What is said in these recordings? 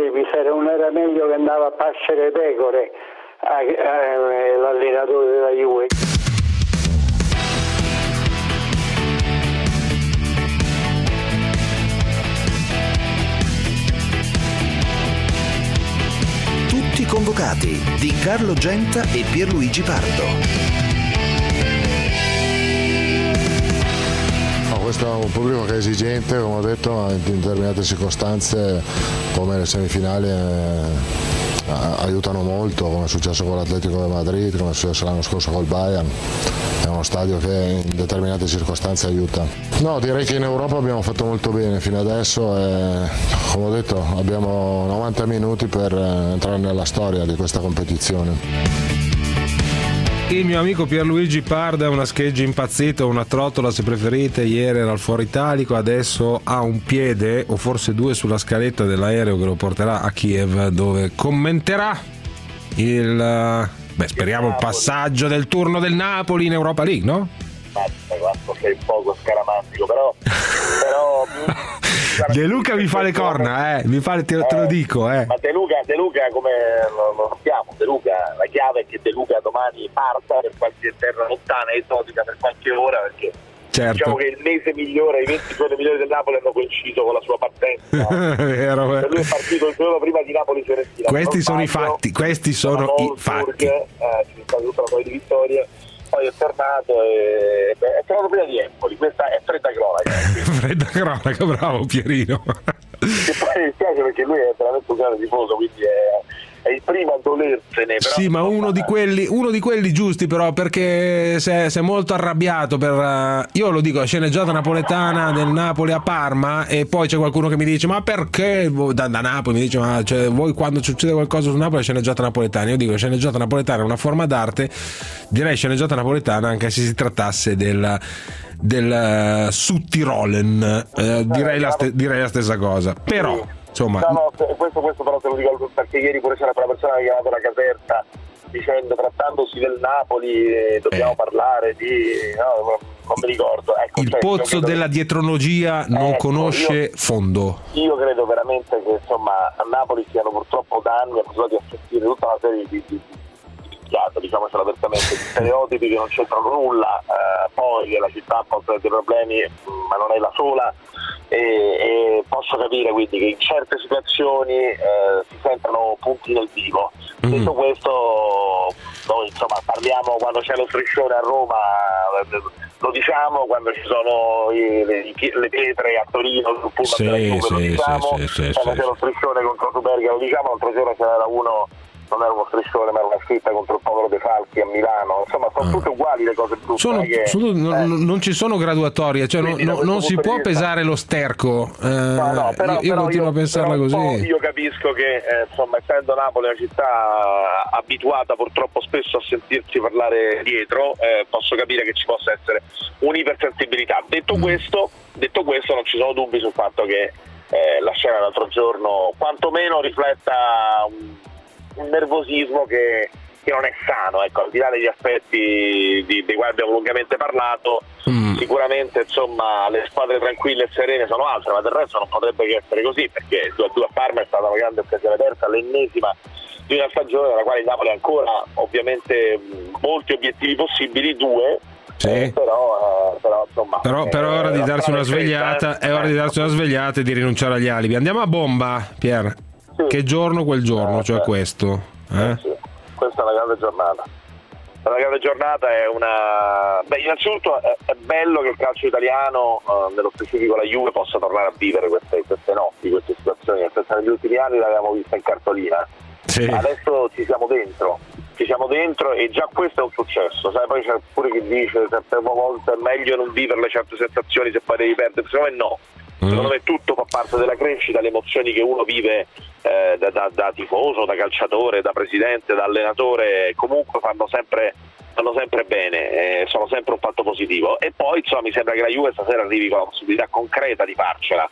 non era meglio che andava a pascere pecore l'allenatore della Juve. Tutti convocati di Carlo Genta e Pierluigi Pardo. Questo è un pubblico che è esigente, come ho detto, in determinate circostanze come le semifinali aiutano molto, come è successo con l'Atletico di Madrid, come è successo l'anno scorso col Bayern. È uno stadio che in determinate circostanze aiuta. No, direi che in Europa abbiamo fatto molto bene fino adesso e, come ho detto, abbiamo 90 minuti per entrare nella storia di questa competizione. Il mio amico Pierluigi Pardo è una scheggia impazzita, una trottola se preferite. Ieri era al Foro Italico, adesso ha un piede o forse due sulla scaletta dell'aereo che lo porterà a Kiev, dove commenterà speriamo il passaggio del turno del Napoli in Europa League, no? Sei un poco scaramantico, però De Luca mi fa le corna, te lo dico, Ma De Luca come lo sappiamo, De Luca, la chiave è che De Luca domani parta per qualche terra lontana e esotica per qualche ora, perché diciamo che il mese migliore, i 20 giorni migliori del Napoli hanno coinciso con la sua partenza. Vero, lui è partito il giorno prima di Napoli-Fiorentina. Questi sono i fatti, c'è stata tutta una serie di vittorie. Poi è tornato e è tornato prima di Empoli. Questa è fredda cronaca. Fredda cronaca, bravo Pierino. E poi mi spiace perché lui è veramente un grande tifoso, quindi è il primo a dolersene. Però sì, ma uno di quelli giusti, però, perché si è molto arrabbiato per io lo dico, la sceneggiata napoletana del Napoli a Parma, e poi c'è qualcuno che mi dice ma perché da Napoli mi dice ma voi quando succede qualcosa su Napoli è sceneggiata napoletana. Io dico sceneggiata napoletana è una forma d'arte, direi sceneggiata napoletana anche se si trattasse del Sudtirolen, direi la stessa cosa, però insomma questo però te lo dico perché ieri pure c'era quella persona che ha chiamato la Caserta dicendo, trattandosi del Napoli dobbiamo parlare di non mi ricordo, ecco, il pozzo della dietrologia non conosce fondo. Io credo veramente che insomma a Napoli siano purtroppo da anni abituati a sentire tutta una serie di diciamocelo apertamente, di stereotipi che non c'entrano nulla, poi che la città può avere dei problemi ma non è la sola, e posso capire quindi che in certe situazioni si sentono punti nel vivo. Detto questo, noi insomma parliamo quando c'è lo striscione a Roma, lo diciamo, quando ci sono le pietre a Torino sul pullman della Juve lo diciamo, quando c'è lo striscione contro Superga lo diciamo, l'altro giorno c'era uno, non era uno striscione ma era una scritta contro il povero De Falchi a Milano, insomma sono tutte uguali le cose brutte. Non ci sono graduatorie, cioè non si può pesare lo sterco, però io continuo a pensarla così. Io capisco che insomma essendo Napoli una città abituata purtroppo spesso a sentirsi parlare dietro, posso capire che ci possa essere un'ipersensibilità. Detto questo non ci sono dubbi sul fatto che la scena l'altro giorno quantomeno rifletta un nervosismo che non è sano, ecco, al di là degli aspetti dei quali abbiamo lungamente parlato. Sicuramente insomma le squadre tranquille e serene sono altre, ma del resto non potrebbe che essere così, perché il 2-2 a Parma è stata una grande occasione persa, l'ennesima di una stagione nella quale il Napoli ha ancora ovviamente molti obiettivi possibili, due. Sì. Però insomma è ora di darsi una svegliata, e di rinunciare agli alibi. Andiamo a bomba, Pier. Sì. Che giorno quel giorno, cioè questo? Sì. Questa è una grande giornata. Una grande giornata è una. Innanzitutto è bello che il calcio italiano, nello specifico la Juve, possa tornare a vivere queste notti, queste situazioni. Negli ultimi anni l'avevamo vista in cartolina. Sì. Adesso ci siamo dentro e già questo è un successo. Sai, poi c'è pure chi dice certe volte è meglio non viverle certe sensazioni se poi devi perdere. Secondo me no. Secondo me tutto fa parte della crescita, le emozioni che uno vive da tifoso, da calciatore, da presidente, da allenatore, comunque fanno sempre bene, sono sempre un fatto positivo. E poi insomma mi sembra che la Juve stasera arrivi con la possibilità concreta di farcela.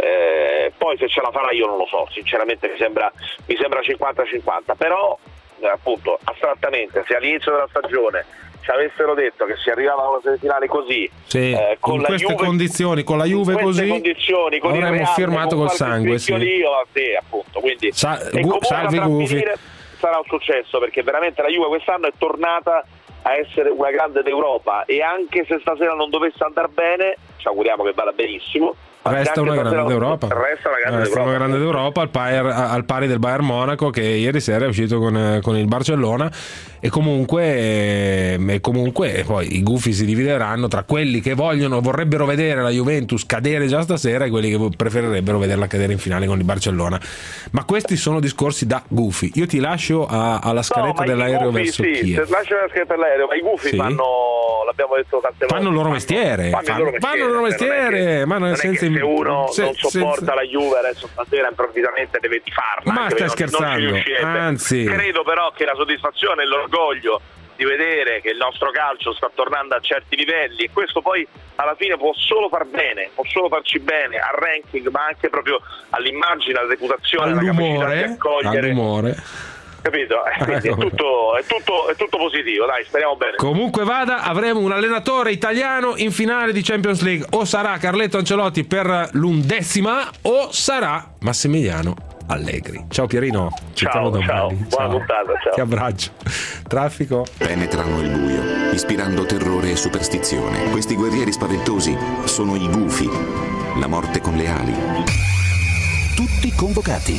Poi se ce la farà io non lo so, sinceramente mi sembra 50-50, però appunto astrattamente se all'inizio della stagione ci avessero detto che si arrivava a una semifinale così, con in la queste Juve, condizioni, con la Juve in queste così, condizioni, con avremmo il Real, firmato con col sangue. Sì, appunto. Quindi salvi Gufi. Sarà un successo, perché veramente la Juve quest'anno è tornata a essere una grande d'Europa, e anche se stasera non dovesse andare bene, ci auguriamo che vada benissimo. Resta una grande d'Europa. Resta una grande d'Europa al pari del Bayern Monaco, che ieri sera è uscito con il Barcellona, e comunque poi i gufi si divideranno tra quelli che vorrebbero vedere la Juventus cadere già stasera e quelli che preferirebbero vederla cadere in finale con il Barcellona. Ma questi sono discorsi da gufi. Io ti lascio alla scaletta dell'aereo verso Kiev. Lascio la scaletta dell'aereo, ma i gufi fanno, l'abbiamo detto tante volte, fanno il loro mestiere, ma nel senso, se uno non sopporta la Juve adesso stasera improvvisamente deve tifarla. Ma stai scherzando? Anzi, credo però che la soddisfazione e l'orgoglio di vedere che il nostro calcio sta tornando a certi livelli, e questo poi alla fine può solo far bene, può solo farci bene al ranking, ma anche proprio all'immagine, alla reputazione, alla capacità di accogliere, all'umore. Capito? Quindi è tutto positivo, dai, speriamo bene. Comunque vada, avremo un allenatore italiano in finale di Champions League. O sarà Carletto Ancelotti per l'11ª, o sarà Massimiliano Allegri. Ciao Pierino, ciao, buona puntata, ciao. Ti abbraccio. Traffico. Penetrano il buio, ispirando terrore e superstizione. Questi guerrieri spaventosi sono i gufi, la morte con le ali. Tutti convocati.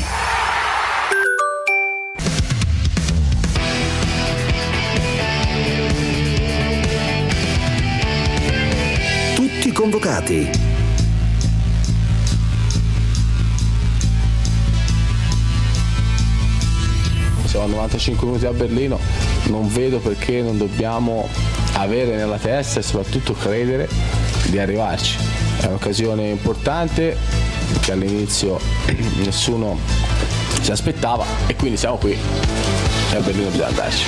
Tutti convocati. Siamo a 95 minuti a Berlino, non vedo perché non dobbiamo avere nella testa e soprattutto credere di arrivarci. È un'occasione importante che all'inizio nessuno si aspettava, e quindi siamo qui e a Berlino bisogna andarci.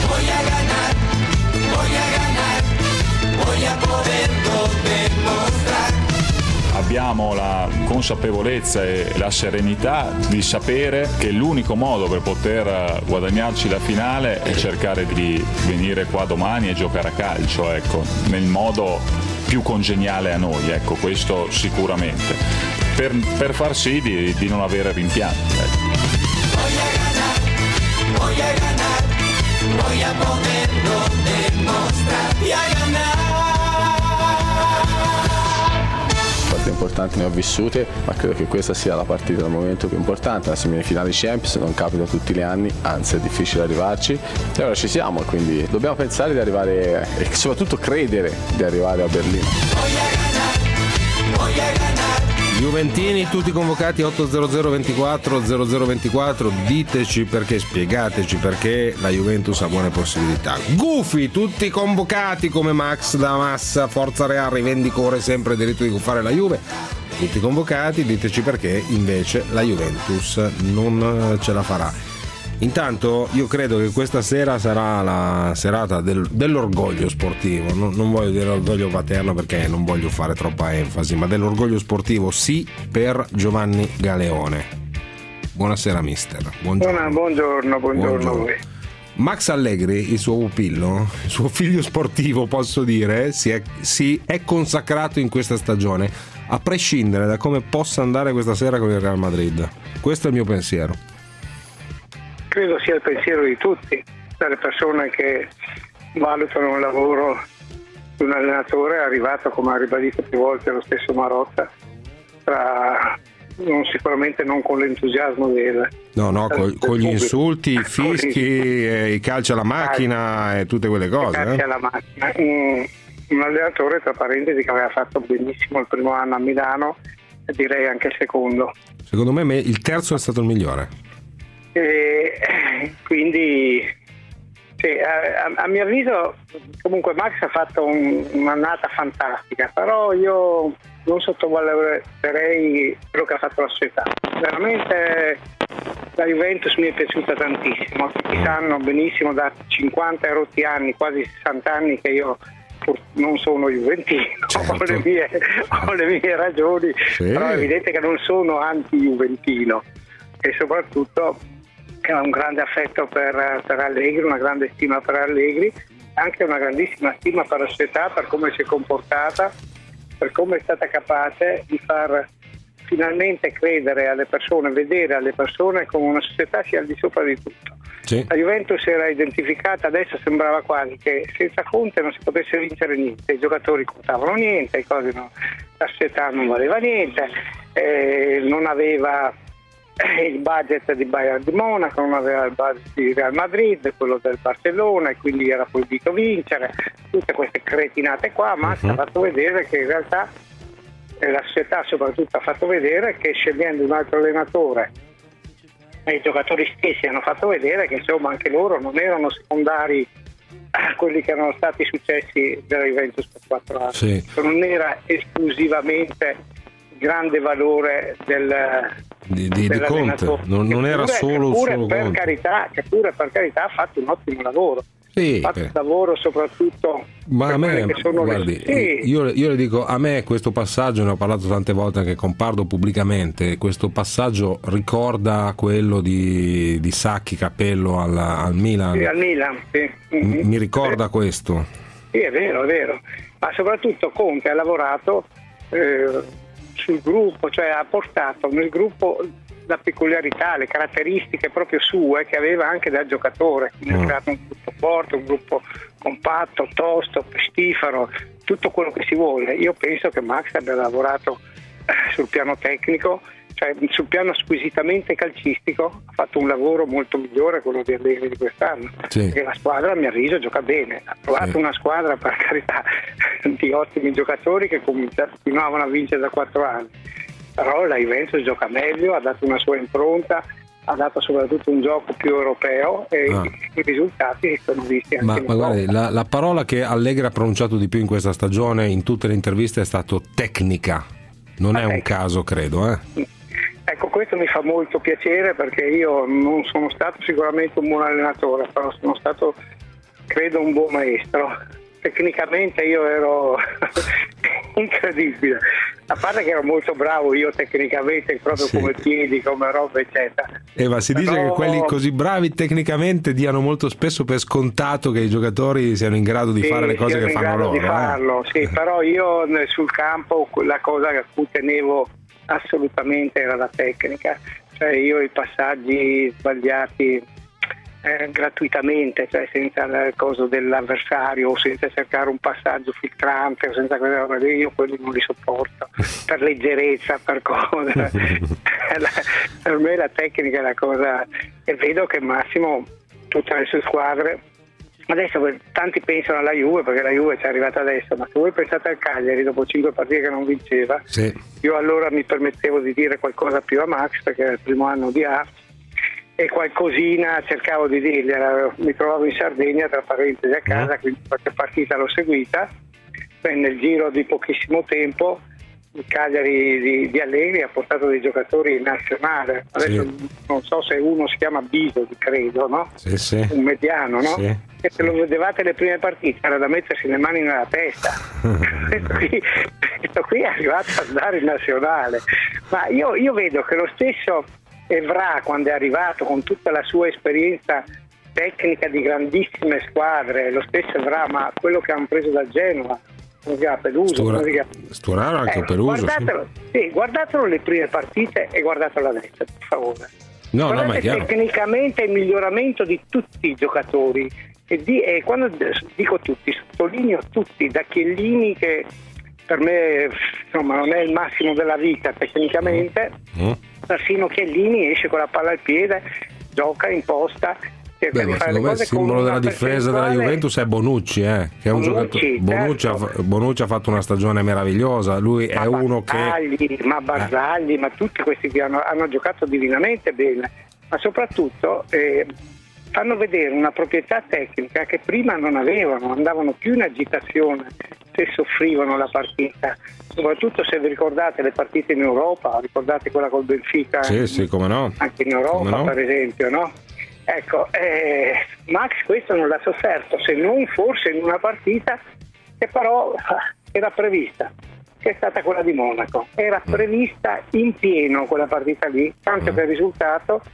Abbiamo la consapevolezza e la serenità di sapere che l'unico modo per poter guadagnarci la finale è cercare di venire qua domani e giocare a calcio, ecco, nel modo più congeniale a noi, ecco, questo sicuramente, per far sì di non avere rimpianti. Ecco. Voy a poderlo demostrar y a ganar. Partite importanti ne ho vissute, ma credo che questa sia la partita del momento più importante. La semifinale Champions non capita tutti gli anni, anzi è difficile arrivarci, e ora ci siamo, quindi dobbiamo pensare di arrivare e soprattutto credere di arrivare a Berlino. Voy a ganar. Juventini tutti convocati 800 24 0024, diteci perché, spiegateci perché la Juventus ha buone possibilità. Gufi tutti convocati come Max da Massa, Forza Real rivendica ora sempre il diritto di gufare la Juve. Tutti convocati, diteci perché invece la Juventus non ce la farà. Intanto io credo che questa sera sarà la serata dell'orgoglio sportivo, non voglio dire orgoglio paterno perché non voglio fare troppa enfasi, ma dell'orgoglio sportivo sì, per Giovanni Galeone. Buonasera mister. Buongiorno a voi. Max Allegri, il suo pupillo, il suo figlio sportivo posso dire, si è consacrato in questa stagione, a prescindere da come possa andare questa sera con il Real Madrid. Questo è il mio pensiero. Credo sia il pensiero di tutti, dalle persone che valutano il lavoro di un allenatore. È arrivato, come ha ribadito più volte lo stesso Marotta, sicuramente non con l'entusiasmo del con gli insulti, i fischi, i calci alla macchina e tutte quelle cose. Calci alla macchina. Un allenatore, tra parentesi, che aveva fatto benissimo il primo anno a Milano e direi anche il secondo. Secondo me il terzo è stato il migliore. Quindi sì, a mio avviso comunque Max ha fatto un'annata fantastica, però io non sottovaluterei quello che ha fatto la società. Veramente la Juventus mi è piaciuta tantissimo, tutti sanno benissimo da 50 rotti anni, quasi 60 anni, che io non sono juventino, certo. ho le mie ragioni, sì. Però è evidente che non sono anti-juventino, e soprattutto ho un grande affetto per Allegri, una grande stima per Allegri, anche una grandissima stima per la società, per come si è comportata, per come è stata capace di far finalmente credere alle persone, vedere alle persone come una società sia al di sopra di tutto. Sì. La Juventus era identificata, adesso sembrava quasi che senza Conte non si potesse vincere niente, i giocatori contavano niente, la società non valeva niente, non aveva il budget di Bayern di Monaco, non aveva il budget di Real Madrid, quello del Barcellona, e quindi era proibito vincere, tutte queste cretinate qua. Ma ha fatto vedere che in realtà la società soprattutto ha fatto vedere che scegliendo un altro allenatore, e i giocatori stessi hanno fatto vedere che insomma anche loro non erano secondari a quelli che erano stati i successi della Juventus per 4 anni. Sì. Non era esclusivamente grande valore di Conte, non era solo per carità, che pure per carità ha fatto un ottimo lavoro. Sì, ha fatto un lavoro soprattutto. Ma a me, guardi, sì. io le dico, a me questo passaggio, ne ho parlato tante volte anche con Pardo pubblicamente, questo passaggio ricorda quello di Sacchi Capello al Milan. Sì, al Milan, sì. Mi ricorda questo. Sì, è vero, ma soprattutto Conte ha lavorato sul gruppo, cioè ha portato nel gruppo la peculiarità, le caratteristiche proprio sue che aveva anche da giocatore, quindi ha creato un gruppo forte, un gruppo compatto, tosto, pestifero, tutto quello che si vuole. Io penso che Max abbia lavorato sul piano tecnico, cioè sul piano squisitamente calcistico, ha fatto un lavoro molto migliore quello di Allegri di quest'anno, perché la squadra a mio avviso gioca bene, ha trovato una squadra per carità di ottimi giocatori che continuavano a vincere da 4 anni, però la Juventus gioca meglio, ha dato una sua impronta, ha dato soprattutto un gioco più europeo e i risultati si sono visti anche ma guardi, la parola che Allegri ha pronunciato di più in questa stagione in tutte le interviste è stato tecnica, non è un caso, credo. Ecco, questo mi fa molto piacere, perché io non sono stato sicuramente un buon allenatore, però sono stato, credo, un buon maestro. Tecnicamente io ero incredibile, a parte che ero molto bravo io tecnicamente, proprio come piedi, come roba eccetera. Ma si dice che quelli così bravi tecnicamente diano molto spesso per scontato che i giocatori siano in grado di fare le cose che fanno loro. Di farlo, sì, però io sul campo la cosa a cui tenevo assolutamente era la tecnica, cioè io i passaggi sbagliati gratuitamente, cioè senza il coso dell'avversario o senza cercare un passaggio filtrante o senza quelle robe lì, io quelli non li sopporto per leggerezza, per cose. Per me la tecnica è la cosa, e vedo che Massimo tutte le sue squadre adesso, tanti pensano alla Juve perché la Juve ci è arrivata adesso, ma se voi pensate al Cagliari dopo 5 partite che non vinceva, io allora mi permettevo di dire qualcosa più a Max perché era il primo anno di A, e qualcosina cercavo di dirgli. Mi trovavo in Sardegna, tra parentesi, a casa, quindi qualche partita l'ho seguita, e nel giro di pochissimo tempo il Cagliari di Allegri ha portato dei giocatori in nazionale. Adesso non so se uno si chiama Biso, credo, no? Un mediano, no? E se lo vedevate le prime partite era da mettersi le mani nella testa. Questo qui è arrivato ad andare in nazionale, ma io vedo che lo stesso Evra, quando è arrivato con tutta la sua esperienza tecnica di grandissime squadre, lo stesso Evra, ma quello che hanno preso dal Genova, Sturaro anche Peluso. Guardatelo le prime partite e guardatelo adesso, per favore. Ma è chiaro. Tecnicamente il miglioramento di tutti i giocatori, e quando dico tutti, sottolineo tutti, da Chiellini, che per me insomma non è il massimo della vita tecnicamente, persino Chiellini esce con la palla al piede, gioca, imposta. Ma secondo me il simbolo della difesa della Juventus è Bonucci, che è un giocatore. Bonucci ha fatto una stagione meravigliosa, lui è uno che Barzagli, ma tutti questi che hanno giocato divinamente bene, ma soprattutto fanno vedere una proprietà tecnica che prima non avevano, andavano più in agitazione se soffrivano la partita, soprattutto se vi ricordate le partite in Europa, ricordate quella col Benfica, come no, anche in Europa per esempio, no? Ecco, Max questo non l'ha sofferto, se non forse in una partita che però era prevista, che è stata quella di Monaco, era prevista in pieno quella partita lì, tanto che il risultato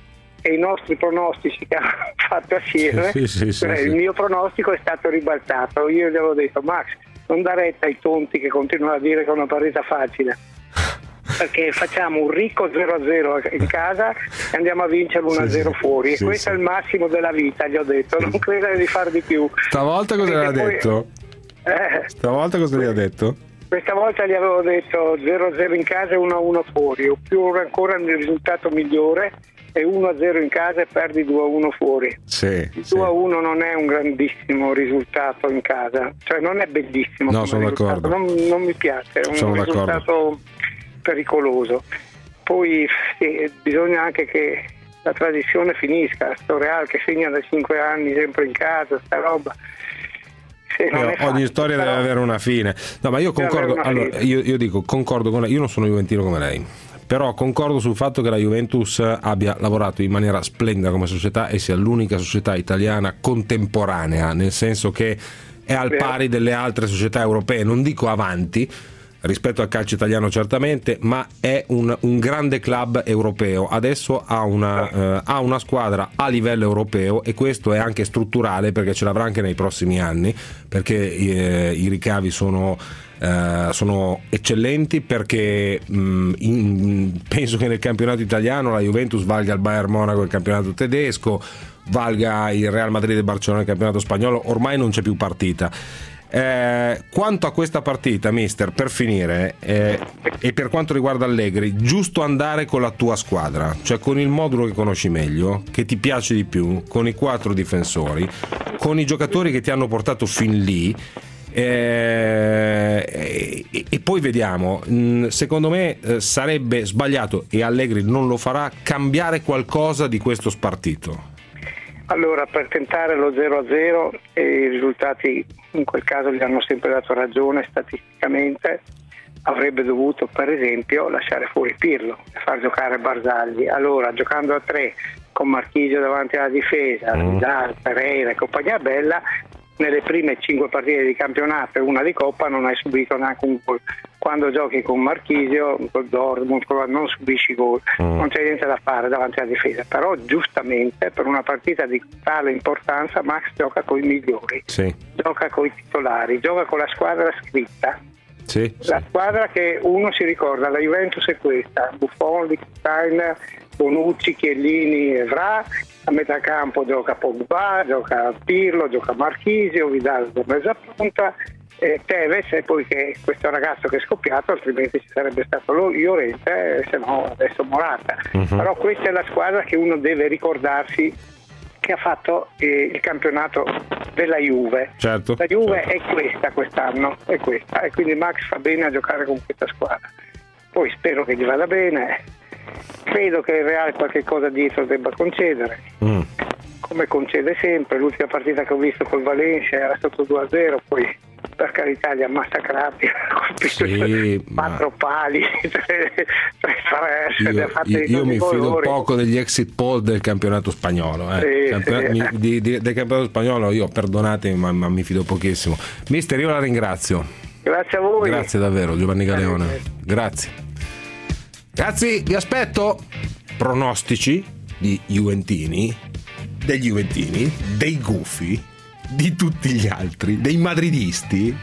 e i nostri pronostici che hanno fatto assieme, Sì. il mio pronostico è stato ribaltato. Io gli avevo detto: Max, non dà retta ai tonti che continuano a dire che è una partita facile, perché facciamo un ricco 0-0 in casa e andiamo a vincere 1-0 fuori, e questo è il massimo della vita, gli ho detto, non credere di fare di più. Stavolta cosa le ha detto? Stavolta cosa le ha detto? Questa volta gli avevo detto 0-0 in casa e 1-1 fuori, o più ancora il risultato migliore è 1-0 in casa e perdi 2-1 fuori. Sì, il 2-1 non è un grandissimo risultato in casa, cioè non è bellissimo. No, sono d'accordo. Non mi piace, è un risultato pericoloso. Poi bisogna anche che la tradizione finisca, sto Real che segna da 5 anni sempre in casa, sta roba. Ogni storia deve avere una fine. No, ma io concordo. Allora, io dico, concordo con lei. Io non sono juventino come lei, però concordo sul fatto che la Juventus abbia lavorato in maniera splendida come società e sia l'unica società italiana contemporanea, nel senso che è al pari delle altre società europee, non dico avanti rispetto al calcio italiano certamente, ma è un grande club europeo. Adesso ha una squadra a livello europeo, e questo è anche strutturale, perché ce l'avrà anche nei prossimi anni, perché i ricavi sono eccellenti, perché penso che nel campionato italiano la Juventus valga il Bayern Monaco il campionato tedesco, valga il Real Madrid e Barcellona il campionato spagnolo, ormai non c'è più partita. Quanto a questa partita, mister, per finire, e per quanto riguarda Allegri, giusto andare con la tua squadra, cioè con il modulo che conosci meglio, che ti piace di più, con i 4 difensori, con i giocatori che ti hanno portato fin lì, e poi vediamo. Secondo me sarebbe sbagliato, e Allegri non lo farà, cambiare qualcosa di questo spartito. Allora, per tentare lo 0-0, i risultati in quel caso gli hanno sempre dato ragione statisticamente, avrebbe dovuto per esempio lasciare fuori Pirlo e far giocare Barzagli. Allora, giocando a 3 con Marchisio davanti alla difesa, Vidal, Pereira e compagnia bella, nelle prime 5 partite di campionato e una di Coppa non hai subito neanche un gol. Quando giochi con Marchisio, con Dortmund, non subisci gol, non c'è niente da fare davanti alla difesa. Però giustamente per una partita di tale importanza Max gioca con i migliori, gioca con i titolari, gioca con la squadra scritta. La squadra che uno si ricorda, la Juventus è questa: Buffon, Lichtsteiner, Bonucci, Chiellini, Evra. A metà campo gioca Pogba, gioca Pirlo, gioca Marchisio, Vidal da mezza punta, Tevez, e poi che questo ragazzo che è scoppiato, altrimenti ci sarebbe stato Llorente, se no adesso Morata. Però questa è la squadra che uno deve ricordarsi che ha fatto il campionato della Juve. Certo, la Juve è questa quest'anno, è questa, e quindi Max fa bene a giocare con questa squadra. Poi spero che gli vada bene. Credo che il Real qualche cosa dietro debba concedere, come concede sempre. L'ultima partita che ho visto col Valencia era sotto 2-0, poi per carità li ha massacrati, ha colpito 4 pali, 3 io mi fido poco degli exit poll del campionato spagnolo, del campionato spagnolo io, perdonatemi, ma mi fido pochissimo. Mister, io la ringrazio. Grazie a voi. Grazie davvero, Giovanni Galeone. Grazie. Ragazzi, vi aspetto. Pronostici di Juventini, degli Juventini, dei gufi, di tutti gli altri, dei madridisti.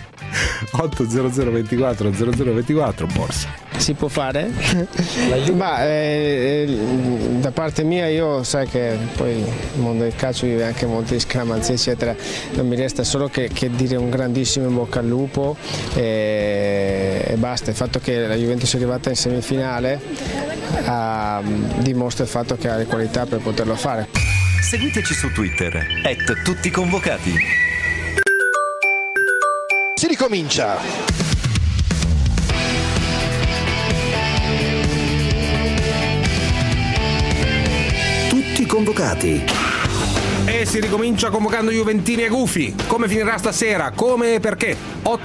80024 Borsa. Si può fare? Ma da parte mia, io sai che poi il mondo del calcio vive anche molte scaramanzie eccetera, non mi resta solo che dire un grandissimo in bocca al lupo e basta. Il fatto che la Juventus sia arrivata in semifinale dimostra il fatto che ha le qualità per poterlo fare. Seguiteci su Twitter @tutticonvocati. Si ricomincia. Tutti convocati. E si ricomincia convocando Juventini e gufi. Come finirà stasera? Come e perché?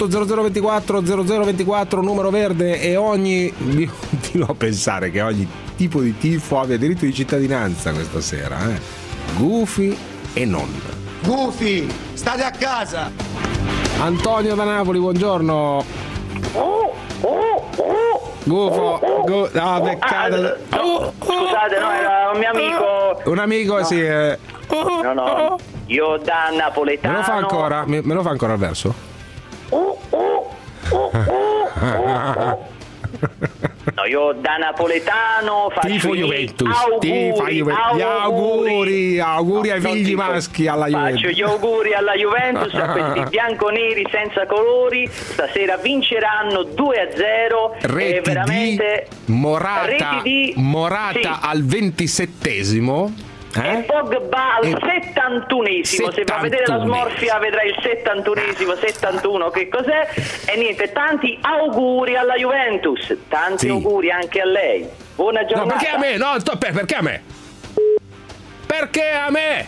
80024 numero verde, e continuo a pensare che ogni tipo di tifo abbia diritto di cittadinanza questa sera, gufi e non. Gufi, state a casa. Antonio da Napoli, buongiorno. Gufo, beccata. Scusate, no, era un mio amico un amico sì. No, io da napoletano. Me lo fa ancora? Me lo fa ancora il verso? No, io da napoletano faccio tifo Juventus. Gli auguri ai figli maschi alla Juventus. Faccio gli auguri alla Juventus, a questi bianconeri senza colori. Stasera vinceranno 2-0. Reti veramente di Morata sì. Al 27esimo. E Pogba al 71esimo. Se va a vedere la smorfia vedrà il 71esimo, 71, che cos'è? E niente, tanti auguri alla Juventus, tanti auguri anche a lei. Buona giornata. No, perché a me? No, perché a me? Perché a me?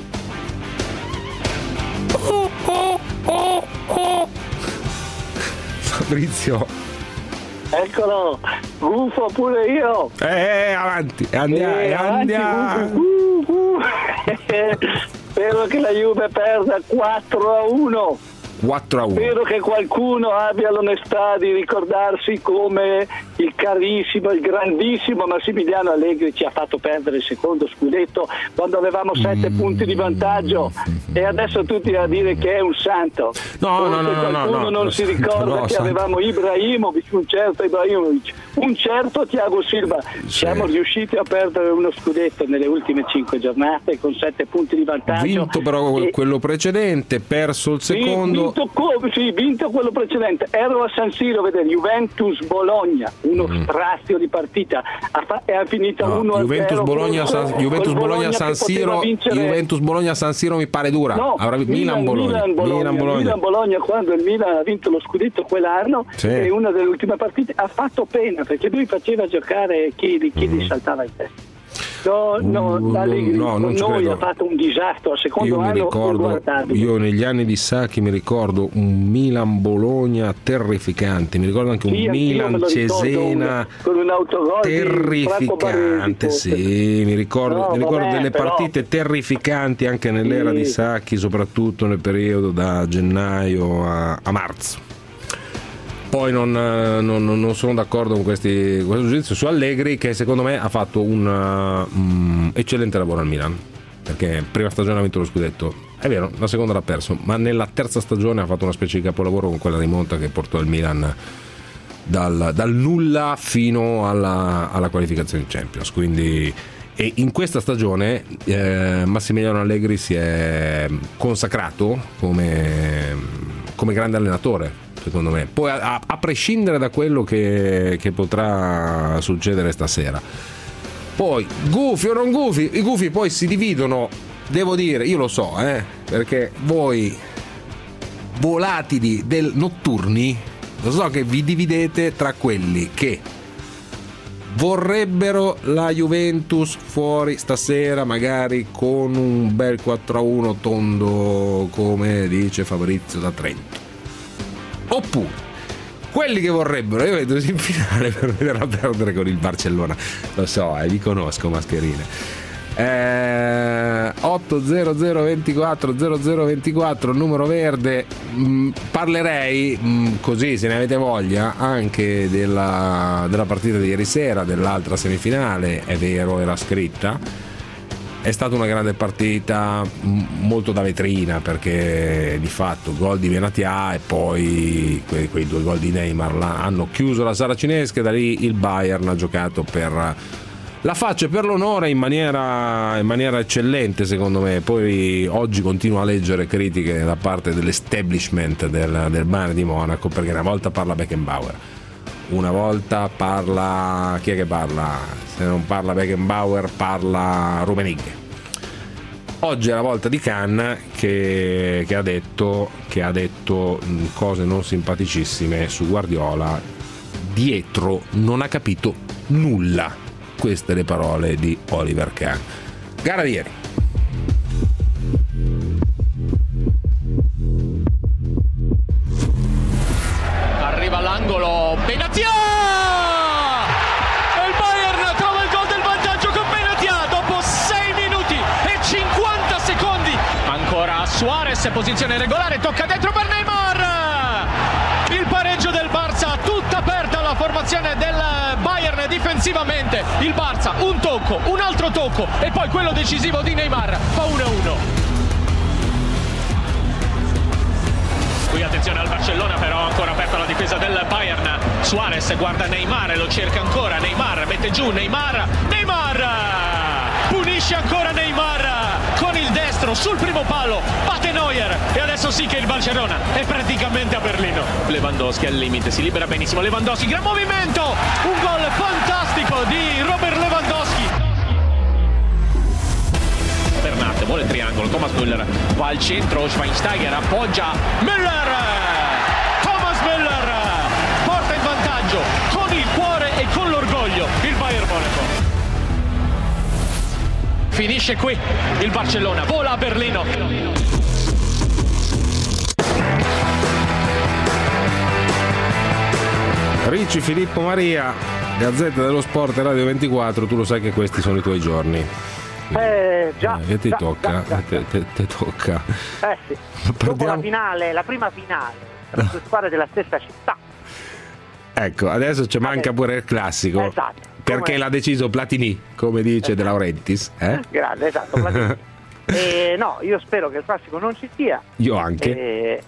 Fabrizio. Eccolo, gufo pure io. Avanti, andiamo. Spero che la Juve perda 4-1. 4-1. Spero che qualcuno abbia l'onestà di ricordarsi come il carissimo, il grandissimo Massimiliano Allegri ci ha fatto perdere il secondo scudetto quando avevamo 7 punti di vantaggio, e adesso tutti a dire che è un santo. Qualcuno non si ricorda che avevamo Ibrahimovic, un certo Ibrahimovic, un certo Thiago Silva. Siamo riusciti a perdere uno scudetto nelle ultime 5 giornate con 7 punti di vantaggio. Vinto però quello precedente, perso il secondo. Vinto quello precedente. Ero a San Siro a vedere Juventus Bologna, uno strazio di partita, è finita 1-0. Juventus Bologna San Siro. Juventus Bologna San Siro mi pare dura. No, Milan Bologna, quando il Milan ha vinto lo scudetto quell'anno, è una delle ultime partite, ha fatto pena perché lui faceva giocare chi gli saltava in testa. Allegri con noi ha fatto un disastro al secondo anno. Io negli anni di Sacchi mi ricordo un Milan Bologna terrificante, mi ricordo anche un Milan Cesena con un autogol terrificante, mi ricordo delle partite terrificanti anche nell'era di Sacchi, soprattutto nel periodo da gennaio a marzo. Poi non sono d'accordo con questo giudizio su Allegri, che secondo me ha fatto un eccellente lavoro al Milan, perché prima stagione ha vinto lo scudetto, è vero, la seconda l'ha perso, ma nella terza stagione ha fatto una specie di capolavoro con quella rimonta che portò il Milan dal nulla fino alla qualificazione di Champions. Quindi, e in questa stagione Massimiliano Allegri si è consacrato come grande allenatore, secondo me. Poi a prescindere da quello che potrà succedere stasera, poi gufi o non gufi, i gufi poi si dividono, devo dire, io lo so, perché voi volatili notturni, lo so che vi dividete tra quelli che vorrebbero la Juventus fuori stasera, magari con un bel 4-1 tondo, come dice Fabrizio da Trento, oppure quelli che vorrebbero la Juventus in finale per vederla perdere con il Barcellona. Lo so, vi conosco, mascherine. 80024 numero verde. Parlerei, così se ne avete voglia, anche della partita di ieri sera, dell'altra semifinale. È vero, era scritta. È stata una grande partita, molto da vetrina, perché di fatto gol di Benatia e poi quei 2 gol di Neymar hanno chiuso la saracinesca, e da lì il Bayern ha giocato per la faccia e per l'onore in maniera eccellente, secondo me. Poi oggi continuo a leggere critiche da parte dell'establishment del Bayern di Monaco, perché una volta parla Beckenbauer, una volta parla, chi è che parla? Se non parla Beckenbauer parla Rummenigge. Oggi è la volta di Khan che ha detto cose non simpaticissime su Guardiola. Dietro non ha capito nulla. Queste le parole di Oliver Kahn. Gara di ieri. Arriva all'angolo Benatia! E il Bayern trova il gol del vantaggio con Benatia dopo 6 minuti e 50 secondi. Ancora Suarez, posizione regolare, tocca dentro per Neymar. Il pareggio del Barça, tutta aperta la formazione del Bayern difensivamente il Barça, un tocco, un altro tocco e poi quello decisivo di Neymar fa 1-1. Qui attenzione al Barcellona, però ancora aperta la difesa del Bayern. Suarez guarda Neymar, lo cerca ancora, Neymar mette giù, Neymar punisce ancora Neymar con il destro sul primo palo, batte Neuer e adesso sì che il Barcellona è praticamente a Berlino. Lewandowski al limite, si libera benissimo Lewandowski, gran movimento, un gol fantastico di Robert Lewandowski. Bernat vuole il triangolo, Thomas Müller va al centro, Schweinsteiger appoggia Müller, Thomas Müller porta in vantaggio con il cuore e con l'orgoglio il Bayern Monaco. Finisce qui il Barcellona, vola a Berlino. Ricci, Filippo Maria, Gazzetta dello Sport e Radio 24, tu lo sai che questi sono i tuoi giorni. Già, che ti già, tocca? già. Te tocca. Sì. Dopo la finale, la prima finale tra due squadre della stessa città. Ecco, adesso ci manca pure il classico. Esatto. Perché l'ha deciso Platini, come dice De Laurentiis. Grande, esatto, Platini. No, io spero che il classico non ci sia. Io anche.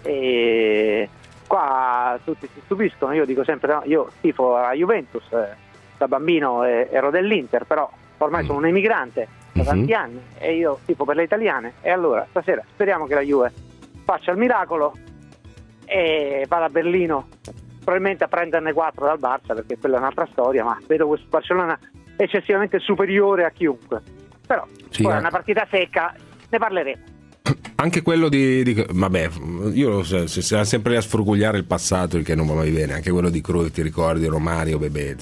Qua tutti si stupiscono, io dico sempre, no, io tifo la Juventus, da bambino ero dell'Inter, però ormai sono un emigrante da tanti anni e io tifo per le italiane, e allora stasera speriamo che la Juve faccia il miracolo e vada a Berlino probabilmente a prenderne 4 dal Barça, perché quella è un'altra storia, ma vedo questo Barcellona eccessivamente superiore a chiunque, però sì, poi è una partita secca, ne parleremo. Anche quello di vabbè, io siamo sempre lì a sfrugugliare il passato, il che non va mai bene. Anche quello di Cruyff, ti ricordi? Romario,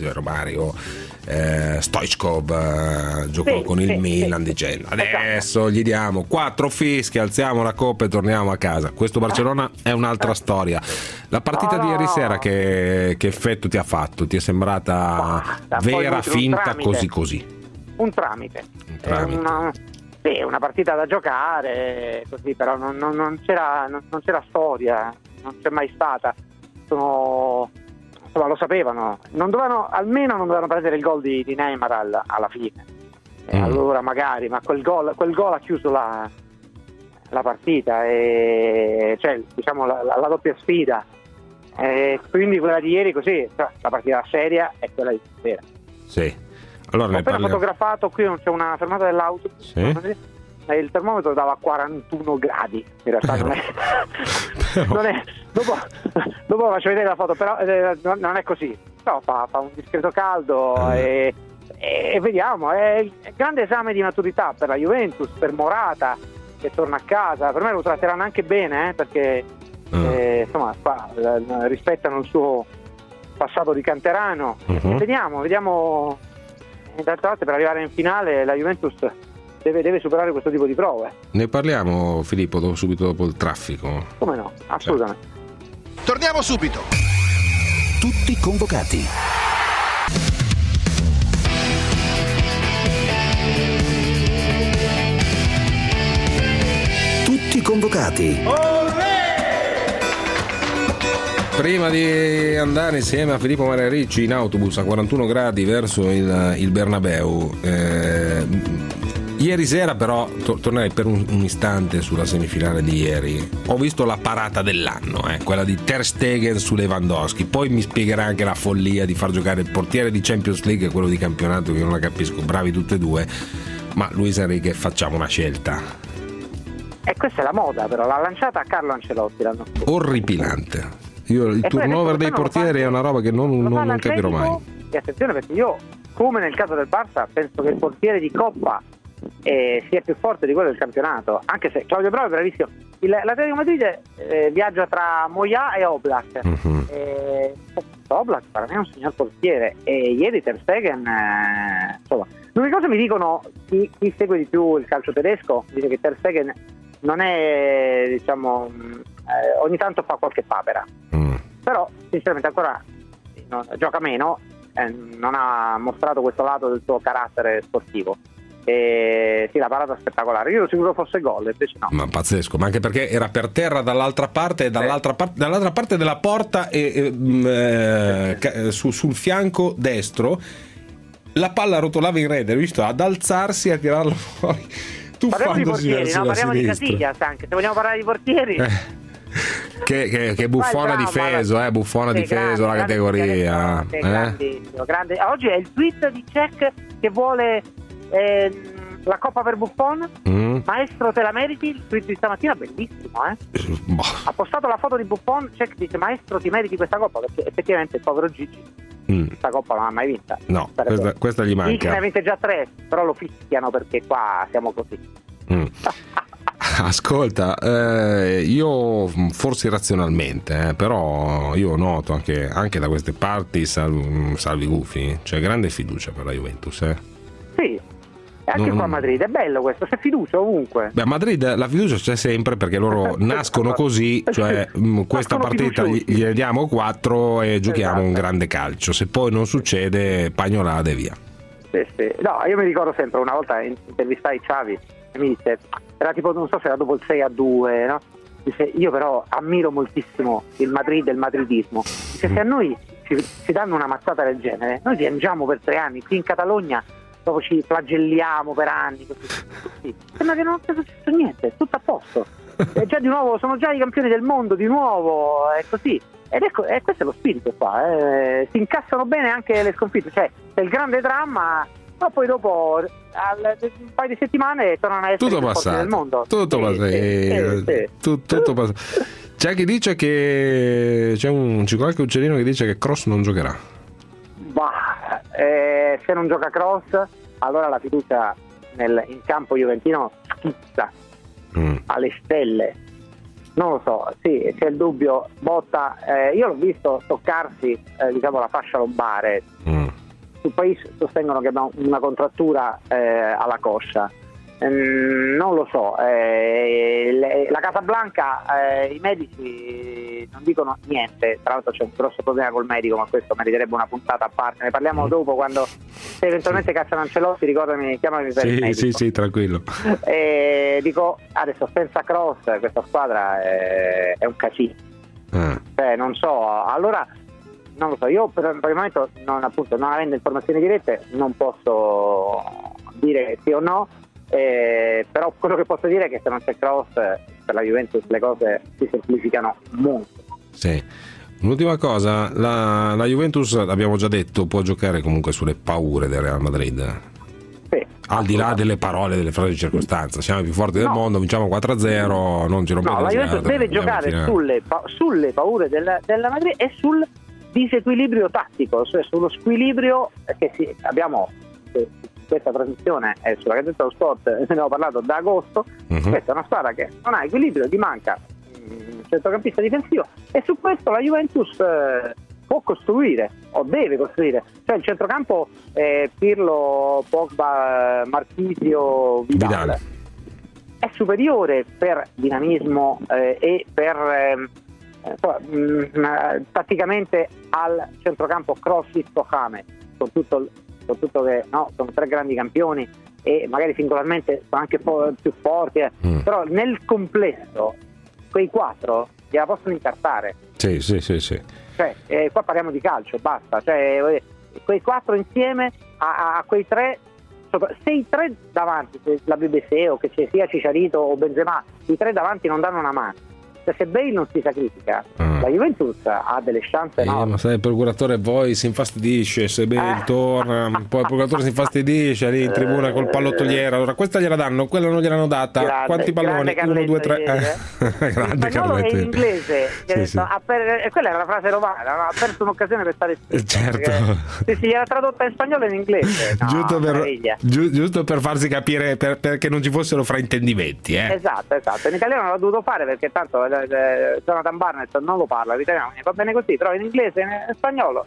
Stoichkov giocò con il Milan dicendo adesso gli diamo 4 fischi, alziamo la coppa e torniamo a casa. Questo Barcellona è un'altra storia. La partita di ieri sera che effetto ti ha fatto? Ti è sembrata vera, finta, così? Un tramite. Una partita da giocare così, però non c'era storia, non c'è mai stata. Lo sapevano, almeno non dovevano prendere il gol di Neymar alla fine. Allora magari, ma quel gol ha chiuso la partita, cioè diciamo la doppia sfida. Quindi quella di ieri così, cioè, la partita seria è quella di sera. Sì. Allora, ho appena fotografato, qui c'è una fermata dell'autobus, e il termometro dava 41 gradi, in realtà non è dopo faccio vedere la foto, però non è così, però fa un discreto caldo e vediamo, è il grande esame di maturità per la Juventus, per Morata che torna a casa. Per me lo tratteranno anche bene, perché insomma rispettano il suo passato di canterano. Vediamo. D'altra parte, per arrivare in finale la Juventus deve superare questo tipo di prove. Ne parliamo, Filippo, subito dopo il traffico. Come no, assolutamente. Torniamo subito. Tutti convocati. Tutti convocati. Prima di andare insieme a Filippo Maria Ricci in autobus a 41 gradi verso il Bernabeu, ieri sera però tornerei per un istante sulla semifinale di ieri. Ho visto la parata dell'anno, quella di Ter Stegen su Lewandowski. Poi mi spiegherà anche la follia di far giocare il portiere di Champions League e quello di campionato, che non la capisco, bravi tutti e due, ma Luis Enrique, facciamo una scelta. E questa è la moda, però l'ha lanciata a Carlo Ancelotti l'anno scorso. Orripilante. Il turnover dei portieri è una roba che non capirò mai. E attenzione, perché io, come nel caso del Barça, penso che il portiere di Coppa sia più forte di quello del campionato, anche se Claudio Bravo è bravissimo. L'Atletico Madrid viaggia tra Moyà e Oblak. Oblak per me è un signor portiere, e ieri Ter Stegen insomma, l'unica cosa mi dicono chi segue di più il calcio tedesco, dice che Ter Stegen non è, diciamo, ogni tanto fa qualche papera, però sinceramente ancora gioca meno, non ha mostrato questo lato del suo carattere sportivo. Sì, la parata spettacolare, io ero sicuro fosse gol, invece no. Ma pazzesco, ma anche perché era per terra dall'altra parte, dall'altra parte della porta sul fianco destro, la palla rotolava in rete, hai visto? Ad alzarsi e a tirarla fuori. Parliamo di portieri, no? Parliamo di sinistra. Casillas anche, se vogliamo parlare di portieri. Che Buffon ha difeso, Buffon ha difeso la categoria. Grande. Oggi è il tweet di Cech che vuole la coppa per Buffon. Maestro, te la meriti? Il tweet di stamattina bellissimo, ha postato la foto di Buffon. Cech dice: maestro, ti meriti questa coppa, perché effettivamente il povero Gigi questa coppa non l'ha mai vinta. No, questa gli manca. Gigi ne ha vinte già 3, però lo fischiano perché qua siamo così. Ascolta, io forse irrazionalmente, però io noto anche da queste parti, salvi gufi, c'è grande fiducia per la Juventus. Sì, e anche qua a Madrid è bello questo, c'è fiducia ovunque. Beh, a Madrid la fiducia c'è sempre perché loro nascono così, cioè questa partita gli diamo 4 e giochiamo un grande calcio, se poi non succede pagnolate via. Sì. No, io mi ricordo sempre, una volta intervistai Xavi e mi disse, era tipo, non so se era dopo il 6-2, no? Dice: io però ammiro moltissimo il Madrid e il madridismo. Dice: se a noi ci danno una mazzata del genere, noi piangiamo per 3 anni qui in Catalogna, dopo ci flagelliamo per anni così. Sembra che non sia successo niente, tutto a posto. E già di nuovo sono già i campioni del mondo, di nuovo è così. Ed questo è lo spirito qua, si incassano bene anche le sconfitte, cioè c'è il grande dramma, ma poi dopo un paio di settimane tornano a essere i forti del mondo. Tutto passato. C'è chi dice che c'è qualche uccellino che dice che Kroos non giocherà. Se non gioca Kroos, allora la fiducia in campo juventino schizza alle stelle. Non lo so, sì, c'è il dubbio. Botta, io l'ho visto toccarsi la fascia lombare. Sul paese sostengono che abbia una contrattura alla coscia. Non lo so, la Casablanca, i medici non dicono niente. Tra l'altro c'è un grosso problema col medico, ma questo meriterebbe una puntata a parte. Ne parliamo dopo, quando se eventualmente cacciano Ancelotti, ricordami, chiamami per il medico. Sì, tranquillo. Dico, adesso senza Kroos questa squadra è un cacino. Non so, allora non lo so, io per il momento non avendo informazioni dirette non posso dire sì o no. Però quello che posso dire è che se non c'è Kroos, per la Juventus le cose si semplificano molto. Sì. Un'ultima cosa, la Juventus, abbiamo già detto, può giocare comunque sulle paure del Real Madrid. Sì, al di là delle parole, delle frasi di circostanza, siamo i più forti del mondo, vinciamo 4-0, non ci rompete. La Juventus deve giocare sulle paure della Madrid e sul disequilibrio tattico, cioè sullo squilibrio che abbiamo. Questa trasmissione è sulla Gazzetta dello Sport, ne abbiamo parlato da agosto. Questa è una squadra che non ha equilibrio, gli manca un centrocampista difensivo, e su questo la Juventus può costruire o deve costruire, cioè il centrocampo Pirlo, Pogba, Marchisio, Vidal è superiore per dinamismo e per tatticamente al centrocampo Kroos-James, con tutto che sono 3 grandi campioni e magari singolarmente sono anche più forti, però nel complesso quei 4 gliela possono incartare. Sì. Cioè, qua parliamo di calcio, basta, cioè quei 4 insieme a quei 3, se i 3 davanti, se la BBC o che sia Cicarito o Benzema, i 3 davanti non danno una mano, se Bale non si sacrifica, la Juventus ha delle chance enormi. Ma sai, il procuratore poi si infastidisce, se Bale torna, poi il procuratore si infastidisce lì in tribuna col pallottoliere, allora questa gliela danno, quella non gliel'hanno data, quanti palloni? 1, 2, 3 grande Carletto in inglese, quella era la frase romana, ha perso un'occasione per stare zitto, certo, si era tradotta in spagnolo e in inglese, giusto per farsi capire, perché non ci fossero fraintendimenti. Esatto, in italiano l'ha dovuto fare perché tanto Jonathan Barnett non lo parla l'italiano, va bene così, però in inglese e in spagnolo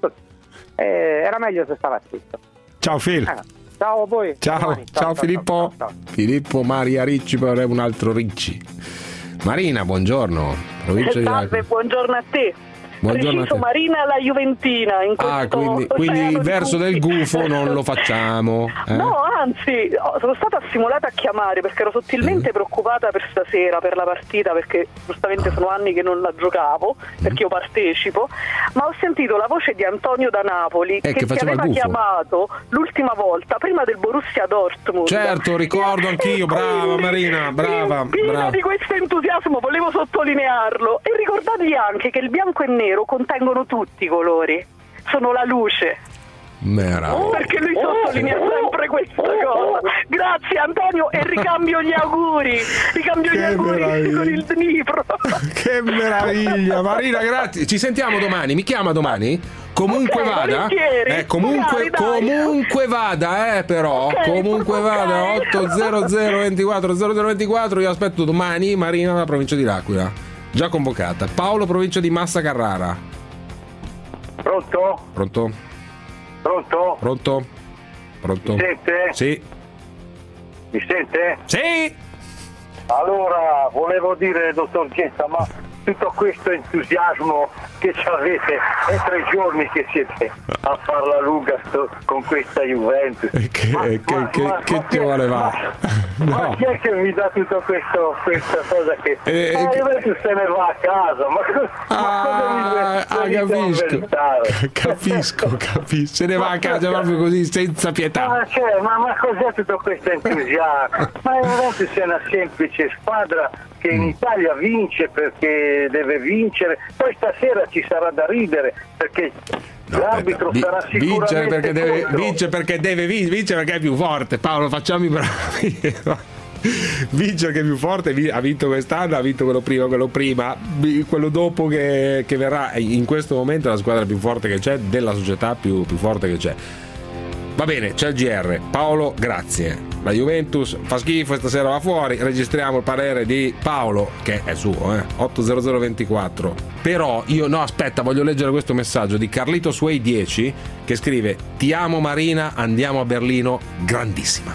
era meglio se stava zitto. Ciao Phil. Ciao a voi. Ciao Filippo. Ciao. Filippo Maria Ricci, poi un altro Ricci. Marina, buongiorno. Salve, buongiorno a te. Preciso Marina la Juventina in questo quindi il verso del gufo non lo facciamo. No, anzi, sono stata stimolata a chiamare perché ero sottilmente preoccupata per stasera, per la partita, perché giustamente sono anni che non la giocavo, perché io partecipo, ma ho sentito la voce di Antonio da Napoli che ti aveva chiamato l'ultima volta prima del Borussia Dortmund. Certo, ricordo anch'io, brava Marina, brava. Piena di questo entusiasmo, volevo sottolinearlo. E ricordatevi anche che il bianco e nero contengono tutti i colori, sono la luce. Perché lui sottolinea sempre questa cosa. Grazie Antonio, e ricambio gli auguri con il Dnipro. Che meraviglia Marina, grazie, ci sentiamo domani, mi chiama domani? Comunque vada, comunque vada, però comunque vada 800 24 0024. Io aspetto domani Marina dalla provincia di L'Aquila, già convocata. Paolo, provincia di Massa Carrara. Pronto? Mi sente? Sì. Mi sente? Sì. Allora, volevo dire, dottor Getta, ma tutto questo entusiasmo che ci avete, è 3 giorni che siete a farla lunga con questa Juventus. Che ti vuole va? Ma chi è che mi dà tutto questo, questa cosa che Juventus se ne va a casa? Capisco, se ne va a casa proprio così senza pietà. Ma cos'è tutto questo entusiasmo? Ma Juventus è una semplice squadra che in Italia vince perché deve vincere, poi stasera ci sarà da ridere perché l'arbitro sarà sicuramente vince perché è più forte. Paolo, facciamo i bravi. Vince perché è più forte, ha vinto quest'anno, ha vinto quello prima, quello dopo che verrà. In questo momento è la squadra più forte che c'è, della società più forte che c'è. Va bene, c'è il GR. Paolo, grazie. La Juventus fa schifo e stasera va fuori. Registriamo il parere di Paolo, che è suo, 80024. Però voglio leggere questo messaggio di Carlito Sway 10 che scrive: ti amo Marina, andiamo a Berlino, grandissima.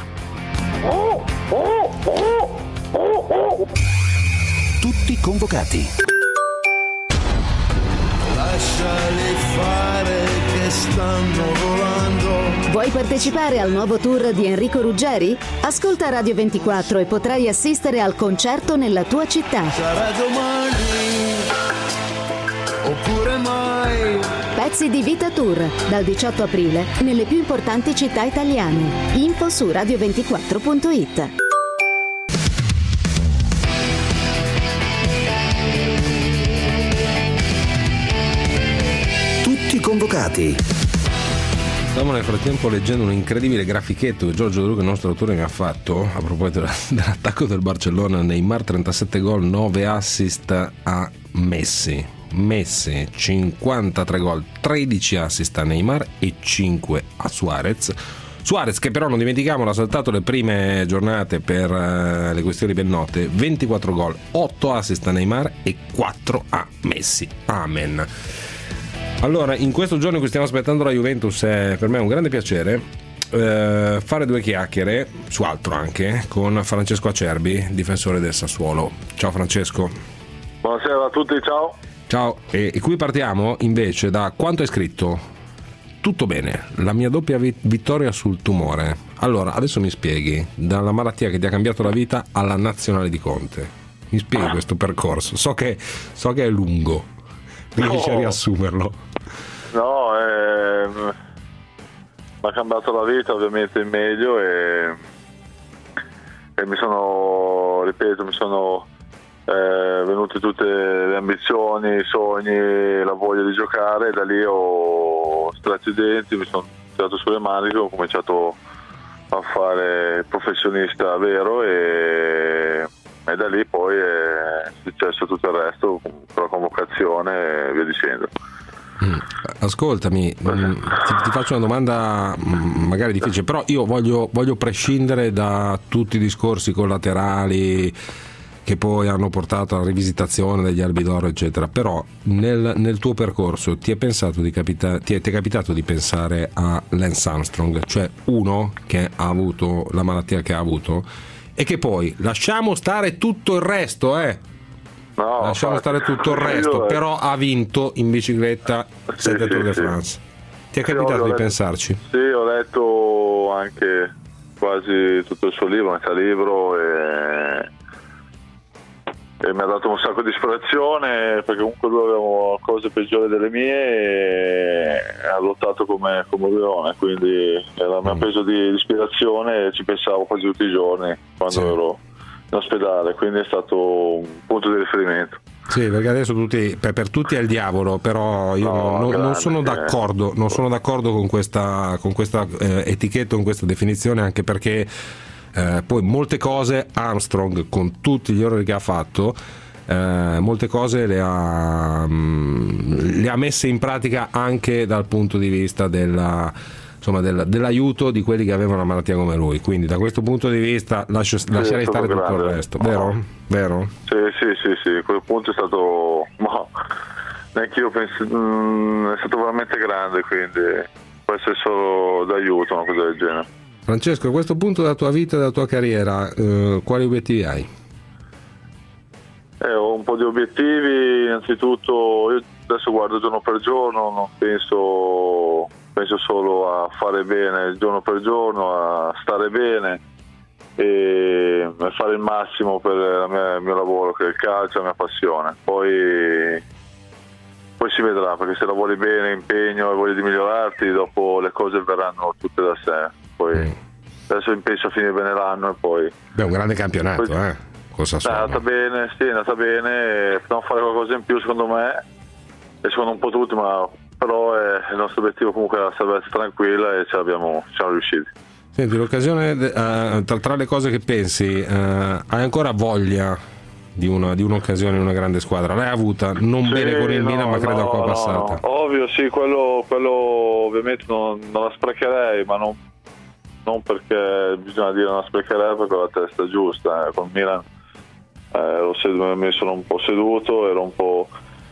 Tutti convocati. Lasciali fare che stanno volando. Vuoi partecipare al nuovo tour di Enrico Ruggeri? Ascolta Radio 24 e potrai assistere al concerto nella tua città. Sarà domani oppure mai. Pezzi di Vita Tour dal 18 aprile nelle più importanti città italiane. Info su radio24.it. Tutti convocati. Stavo nel frattempo leggendo un incredibile grafichetto che Giorgio De Luca, il nostro autore, mi ha fatto a proposito dell'attacco del Barcellona. Neymar 37 gol, 9 assist a Messi, 53 gol, 13 assist a Neymar e 5 a Suarez, che però non dimentichiamo ha saltato le prime giornate per le questioni ben note. 24 gol, 8 assist a Neymar e 4 a Messi. Amen. Allora, in questo giorno in cui stiamo aspettando la Juventus è per me un grande piacere fare 2 chiacchiere su altro anche con Francesco Acerbi, difensore del Sassuolo. Ciao Francesco. Buonasera a tutti, ciao. E qui partiamo invece da quanto hai scritto. Tutto bene, la mia doppia vittoria sul tumore. Allora, adesso mi spieghi, dalla malattia che ti ha cambiato la vita alla nazionale di Conte. Mi spieghi questo percorso? So che è lungo. Riesci a riassumerlo? No, mi ha cambiato la vita ovviamente in meglio e mi sono venute tutte le ambizioni, i sogni, la voglia di giocare, e da lì ho stretto i denti, mi sono tirato sulle maniche, ho cominciato a fare professionista vero e da lì poi è successo tutto il resto con la convocazione e via dicendo. Ascoltami, ti faccio una domanda magari difficile, però io voglio prescindere da tutti i discorsi collaterali che poi hanno portato alla rivisitazione degli Albi d'Oro eccetera, però nel tuo percorso ti è capitato di pensare a Lance Armstrong, cioè uno che ha avuto la malattia che ha avuto e che poi lasciamo stare tutto il resto No, lasciamo stare tutto il resto, però ha vinto in bicicletta 7 Tour de France. Ti è capitato di pensarci? Sì, ho letto anche quasi tutto il suo libro, metà libro, e mi ha dato un sacco di ispirazione, perché comunque lui aveva cose peggiori delle mie e ha lottato come un leone, quindi era il mio peso di ispirazione e ci pensavo quasi tutti i giorni quando ero in ospedale, quindi è stato un punto di riferimento. Sì, perché adesso per tutti è il diavolo, però io non sono d'accordo, con questa etichetta, con questa definizione, anche perché poi molte cose Armstrong, con tutti gli errori che ha fatto, molte cose le ha messe in pratica anche dal punto di vista dell'aiuto di quelli che avevano una malattia come lui, quindi da questo punto di vista lascerei stare tutto il resto, vero? Sì, quel punto è stato, neanche io penso, è stato veramente grande, quindi può essere solo d'aiuto una cosa del genere. Francesco, a questo punto della tua vita e della tua carriera, quali obiettivi hai? Ho un po' di obiettivi. Innanzitutto io adesso guardo giorno per giorno, non penso solo a fare bene giorno per giorno, a stare bene e a fare il massimo per il mio lavoro, che è il calcio, la mia passione. Poi si vedrà, perché se lavori bene, impegno e voglia di migliorarti, dopo le cose verranno tutte da sé. Poi adesso penso a finire bene l'anno e poi... Un grande campionato, È andata bene, dobbiamo fare qualcosa in più secondo me, e secondo un po' tutti, ma però il nostro obiettivo comunque è la salvezza tranquilla e siamo riusciti. Senti, l'occasione, tra le cose che pensi, hai ancora voglia di un'occasione in una grande squadra? L'hai avuta, non bene con il Milan, ma credo qua passata. Ovvio, sì, quello ovviamente non la sprecherei, ma non perché bisogna dire non la sprecherei, perché ho la testa giusta. Con Milan mi sono un po' seduto, ero un po'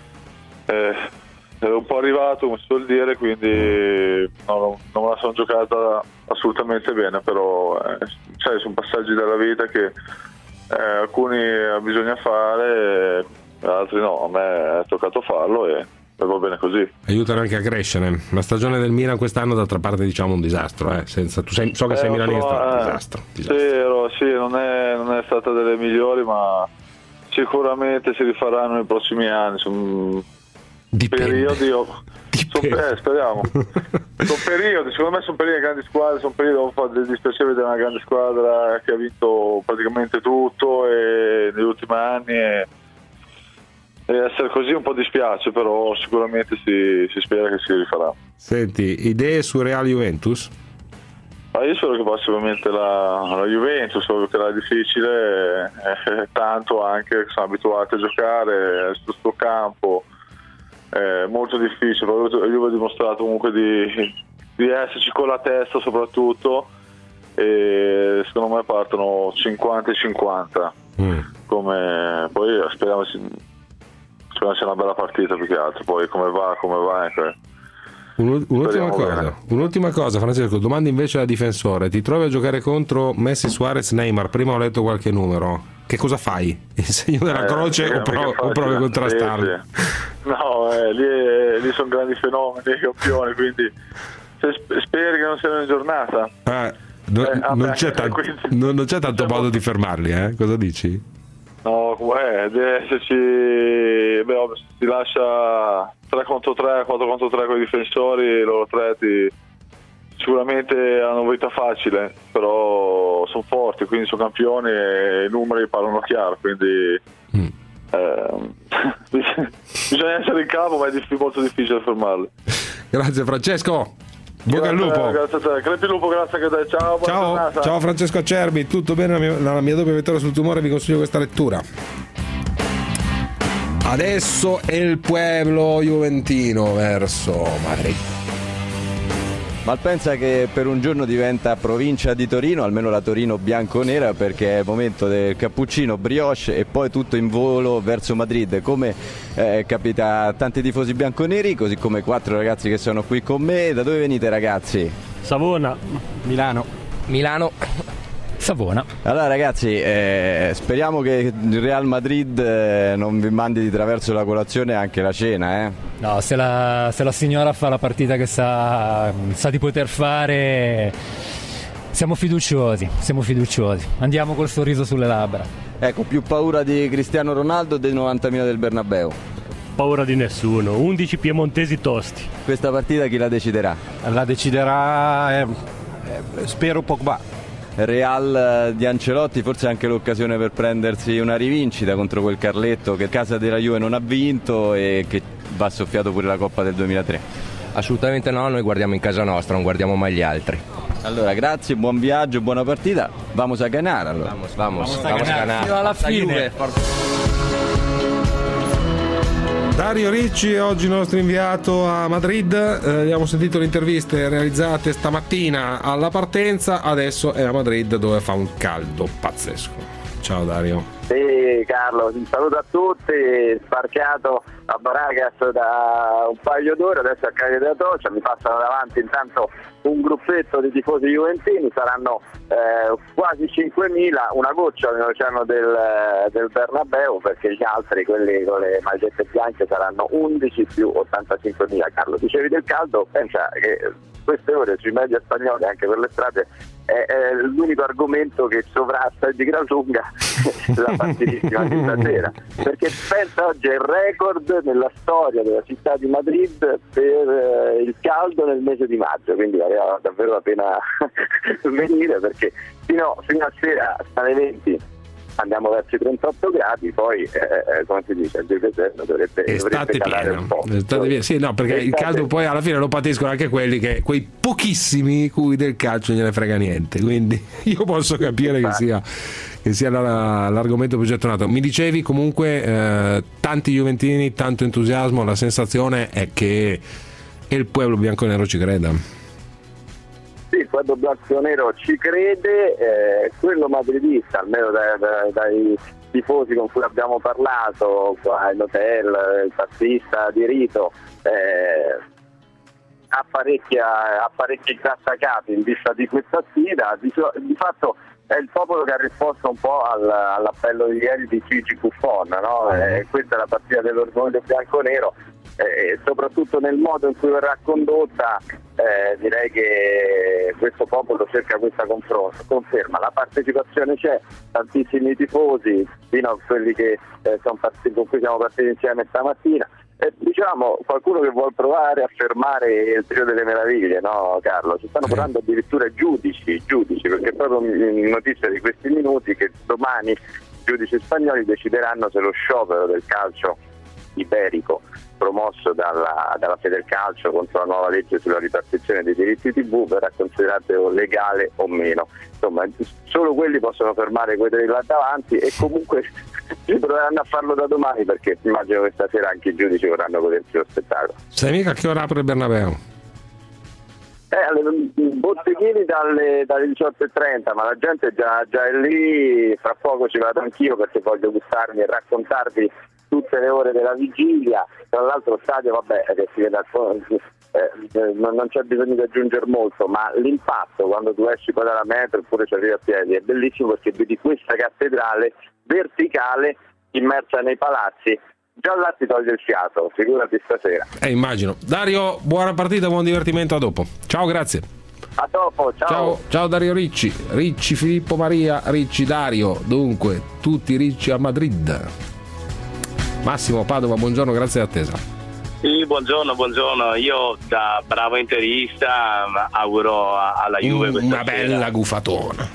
arrivato, come si suol dire, quindi non me la sono giocata assolutamente bene, però sono passaggi della vita che alcuni bisogna fare, altri no. A me è toccato farlo e va bene così. Aiutano anche a crescere. La stagione del Milan quest'anno, d'altra parte, diciamo un disastro, so che sei milanista, disastro. Sì, non è stata delle migliori, ma sicuramente si rifaranno nei prossimi anni. Periodi, speriamo. Sono periodi, secondo me sono periodi di grandi squadre, sono periodi dove fa dispiacere vedere una grande squadra che ha vinto praticamente tutto e negli ultimi anni, e essere così un po' dispiace, però sicuramente si spera che si rifarà. Senti, idee su Real Juventus? Io spero che passi ovviamente la Juventus, so che era difficile, tanto anche che sono abituati a giocare sul suo campo. Molto difficile, però io ho dimostrato comunque di esserci con la testa soprattutto, e secondo me partono 50-50 come poi speriamo sia una bella partita, più che altro poi come va Un'ultima cosa, Francesco, domanda invece da difensore: ti trovi a giocare contro Messi, Suarez, Neymar, prima ho letto qualche numero, che cosa fai? Il segno della croce o provi a contrastarli? No, lì sono grandi fenomeni, campioni, quindi se speri che non siano in giornata non c'è tanto modo di fermarli, cosa dici? No, deve esserci, si lascia 3 contro 3, 4 contro 3 con i difensori, loro tre sicuramente hanno vita facile, però sono forti, quindi sono campioni e i numeri parlano chiaro, quindi bisogna essere in campo, ma è molto difficile fermarli. Grazie Francesco, bocca al lupo. Grazie a te, crepi lupo, grazie anche a te, ciao Francesco Acerbi, tutto bene? La mia doppia vittoria sul tumore, vi consiglio questa lettura. Adesso è il pueblo juventino verso Madrid. Malpensa che per un giorno diventa provincia di Torino, almeno la Torino bianconera, perché è il momento del cappuccino, brioche e poi tutto in volo verso Madrid, come capita a tanti tifosi bianconeri, così come 4 ragazzi che sono qui con me. Da dove venite, ragazzi? Savona. Milano. Savona. Allora ragazzi, speriamo che il Real Madrid non vi mandi di traverso la colazione e anche la cena. No, se la signora fa la partita che sa di poter fare, siamo fiduciosi. Andiamo col sorriso sulle labbra. Ecco, più paura di Cristiano Ronaldo o dei 90.000 del Bernabeu? Paura di nessuno, 11 piemontesi tosti. Questa partita chi la deciderà? La deciderà, spero, Pogba. Real di Ancelotti, forse anche l'occasione per prendersi una rivincita contro quel Carletto che casa della Juve non ha vinto e che va soffiato pure la Coppa del 2003. Assolutamente no, noi guardiamo in casa nostra, non guardiamo mai gli altri. Allora grazie, buon viaggio, buona partita, vamos a ganar allora. Vamos a ganar. Fino alla fine. Dario Ricci è oggi il nostro inviato a Madrid, abbiamo sentito le interviste realizzate stamattina alla partenza, adesso è a Madrid dove fa un caldo pazzesco. Ciao Dario. Sì Carlo, un saluto a tutti, sbarcato a Baracas da un paio d'ore, adesso a Calle della Toccia, mi passano davanti intanto un gruppetto di tifosi juventini, saranno quasi 5.000, una goccia nell'oceano del Bernabeu, perché gli altri, quelli con le magliette bianche, saranno 11 più 85.000. Carlo, dicevi del caldo, pensa che queste ore sui media spagnoli, anche per le strade, è l'unico argomento che sovrasta di gran lunga la partitissima di stasera, perché pensa oggi è il record nella storia della città di Madrid per il caldo nel mese di maggio, quindi valeva davvero la pena venire, perché fino a sera alle 20 andiamo verso i 38 gradi, poi come si dice, il deserto dovrebbe calare un po'. Sì, no, perché il caldo poi alla fine lo patiscono anche quei pochissimi cui del calcio gliene frega niente, quindi io posso capire che sia l'argomento più gettonato. Mi dicevi comunque tanti juventini, tanto entusiasmo, la sensazione è che il pueblo bianconero ci creda. Sì, il pueblo bianconero ci crede, quello madridista, almeno dai tifosi con cui abbiamo parlato qua in hotel, il tassista di rito, ha parecchi grattacapi in vista di questa sfida. Di fatto è il popolo che ha risposto un po' all'appello di ieri di Gigi Buffon, no? Questa è la partita dell'orgoglio bianconero, soprattutto nel modo in cui verrà condotta. Direi che questo popolo cerca questa conferma, la partecipazione c'è, tantissimi tifosi, fino a quelli che con cui siamo partiti insieme stamattina, diciamo qualcuno che vuol provare a fermare il trio delle meraviglie, no Carlo? Ci stanno parlando addirittura giudici, perché proprio notizia di questi minuti che domani giudici spagnoli decideranno se lo sciopero del calcio iberico promosso dalla Federcalcio contro la nuova legge sulla ripartizione dei diritti TV verrà considerato legale o meno. Insomma, solo quelli possono fermare quei tre là davanti, e comunque ci proveranno a farlo da domani, perché immagino che stasera anche i giudici vorranno godersi lo spettacolo. Sai mica a che ora apre il Bernabeu? Botteghini dalle 18:30, ma la gente già è lì, fra poco ci vado anch'io perché voglio gustarmi e raccontarvi tutte le ore della vigilia. Tra l'altro stadio, che si vede non c'è bisogno di aggiungere molto, ma l'impatto quando tu esci poi dalla metro oppure ci arrivi a piedi è bellissimo, perché vedi questa cattedrale verticale immersa nei palazzi. Già là ti toglie il fiato, figurati stasera. Immagino. Dario, buona partita, buon divertimento, a dopo. Ciao, grazie. A dopo, Ciao Dario Ricci Filippo Maria Ricci Dario, dunque tutti ricci a Madrid. Massimo Padova, buongiorno, grazie dell'attesa. Sì, buongiorno, io da bravo interista auguro alla Juve una bella gufatona.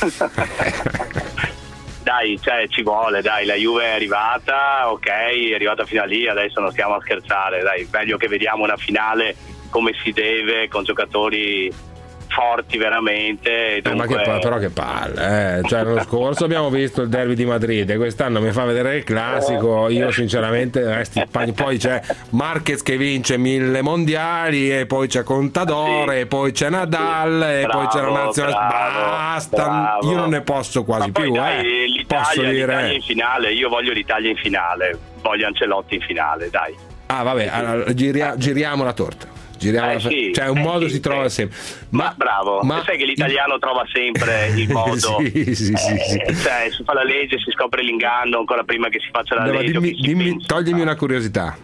Dai, ci vuole, la Juve è arrivata, ok, è arrivata fino a lì, adesso non stiamo a scherzare, meglio che vediamo una finale come si deve, con giocatori forti veramente. Dunque... però che palle, l'anno scorso abbiamo visto il derby di Madrid e quest'anno mi fa vedere il classico. Io sinceramente poi c'è Marquez che vince 1000 mondiali, e poi c'è Contador, e poi c'è Nadal, e poi c'è la nazionale. Basta, io non ne posso quasi più. L'Italia in finale, io voglio l'Italia in finale, voglio Ancelotti in finale, dai. Vabbè, allora, giriamo la torta. Giriamo cioè un modo si trova sempre. Ma bravo, sai che l'italiano trova sempre il modo. sì. Cioè, si fa la legge, si scopre l'inganno ancora prima che si faccia la legge. Toglimi una curiosità.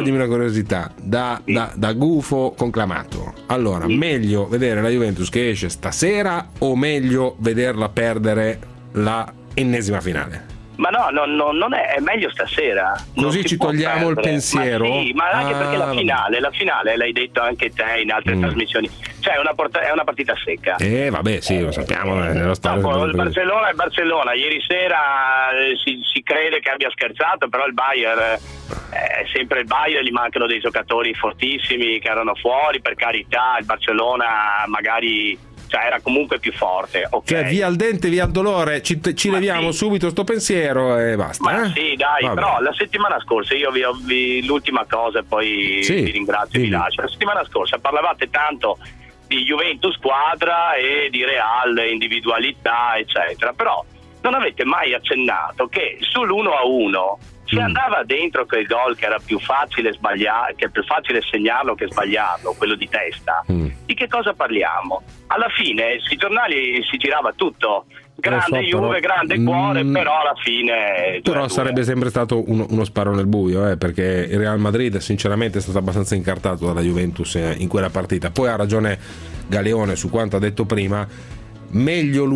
Da gufo conclamato. Allora, meglio vedere la Juventus che esce stasera o meglio vederla perdere la ennesima finale? Ma no, non è meglio stasera. Così ci togliamo il pensiero. Ma anche perché la finale l'hai detto anche te in altre trasmissioni. Cioè è una partita secca. Vabbè, sì, lo sappiamo nello stadio. Il Barcellona è Barcellona. Ieri sera si crede che abbia scherzato, però il Bayern è sempre il Bayern, gli mancano dei giocatori fortissimi che erano fuori, per carità. Il Barcellona magari era comunque più forte, okay. Cioè via il dente, via il dolore, ci leviamo subito sto pensiero e basta. Sì, dai. Vabbè. Però la settimana scorsa io vi l'ultima cosa e poi vi ringrazio e vi lascio. La settimana scorsa parlavate tanto di Juventus squadra e di Real individualità eccetera, però non avete mai accennato che sull'1-1 si andava dentro quel gol che era più facile sbagliare, che è più facile segnarlo che sbagliarlo, quello di testa. Di che cosa parliamo? Alla fine sui giornali si girava tutto, grande Juve, grande cuore, però alla fine però sarebbe sempre stato uno sparo nel buio, perché il Real Madrid sinceramente è stato abbastanza incartato dalla Juventus in quella partita. Poi ha ragione Galeone su quanto ha detto prima, meglio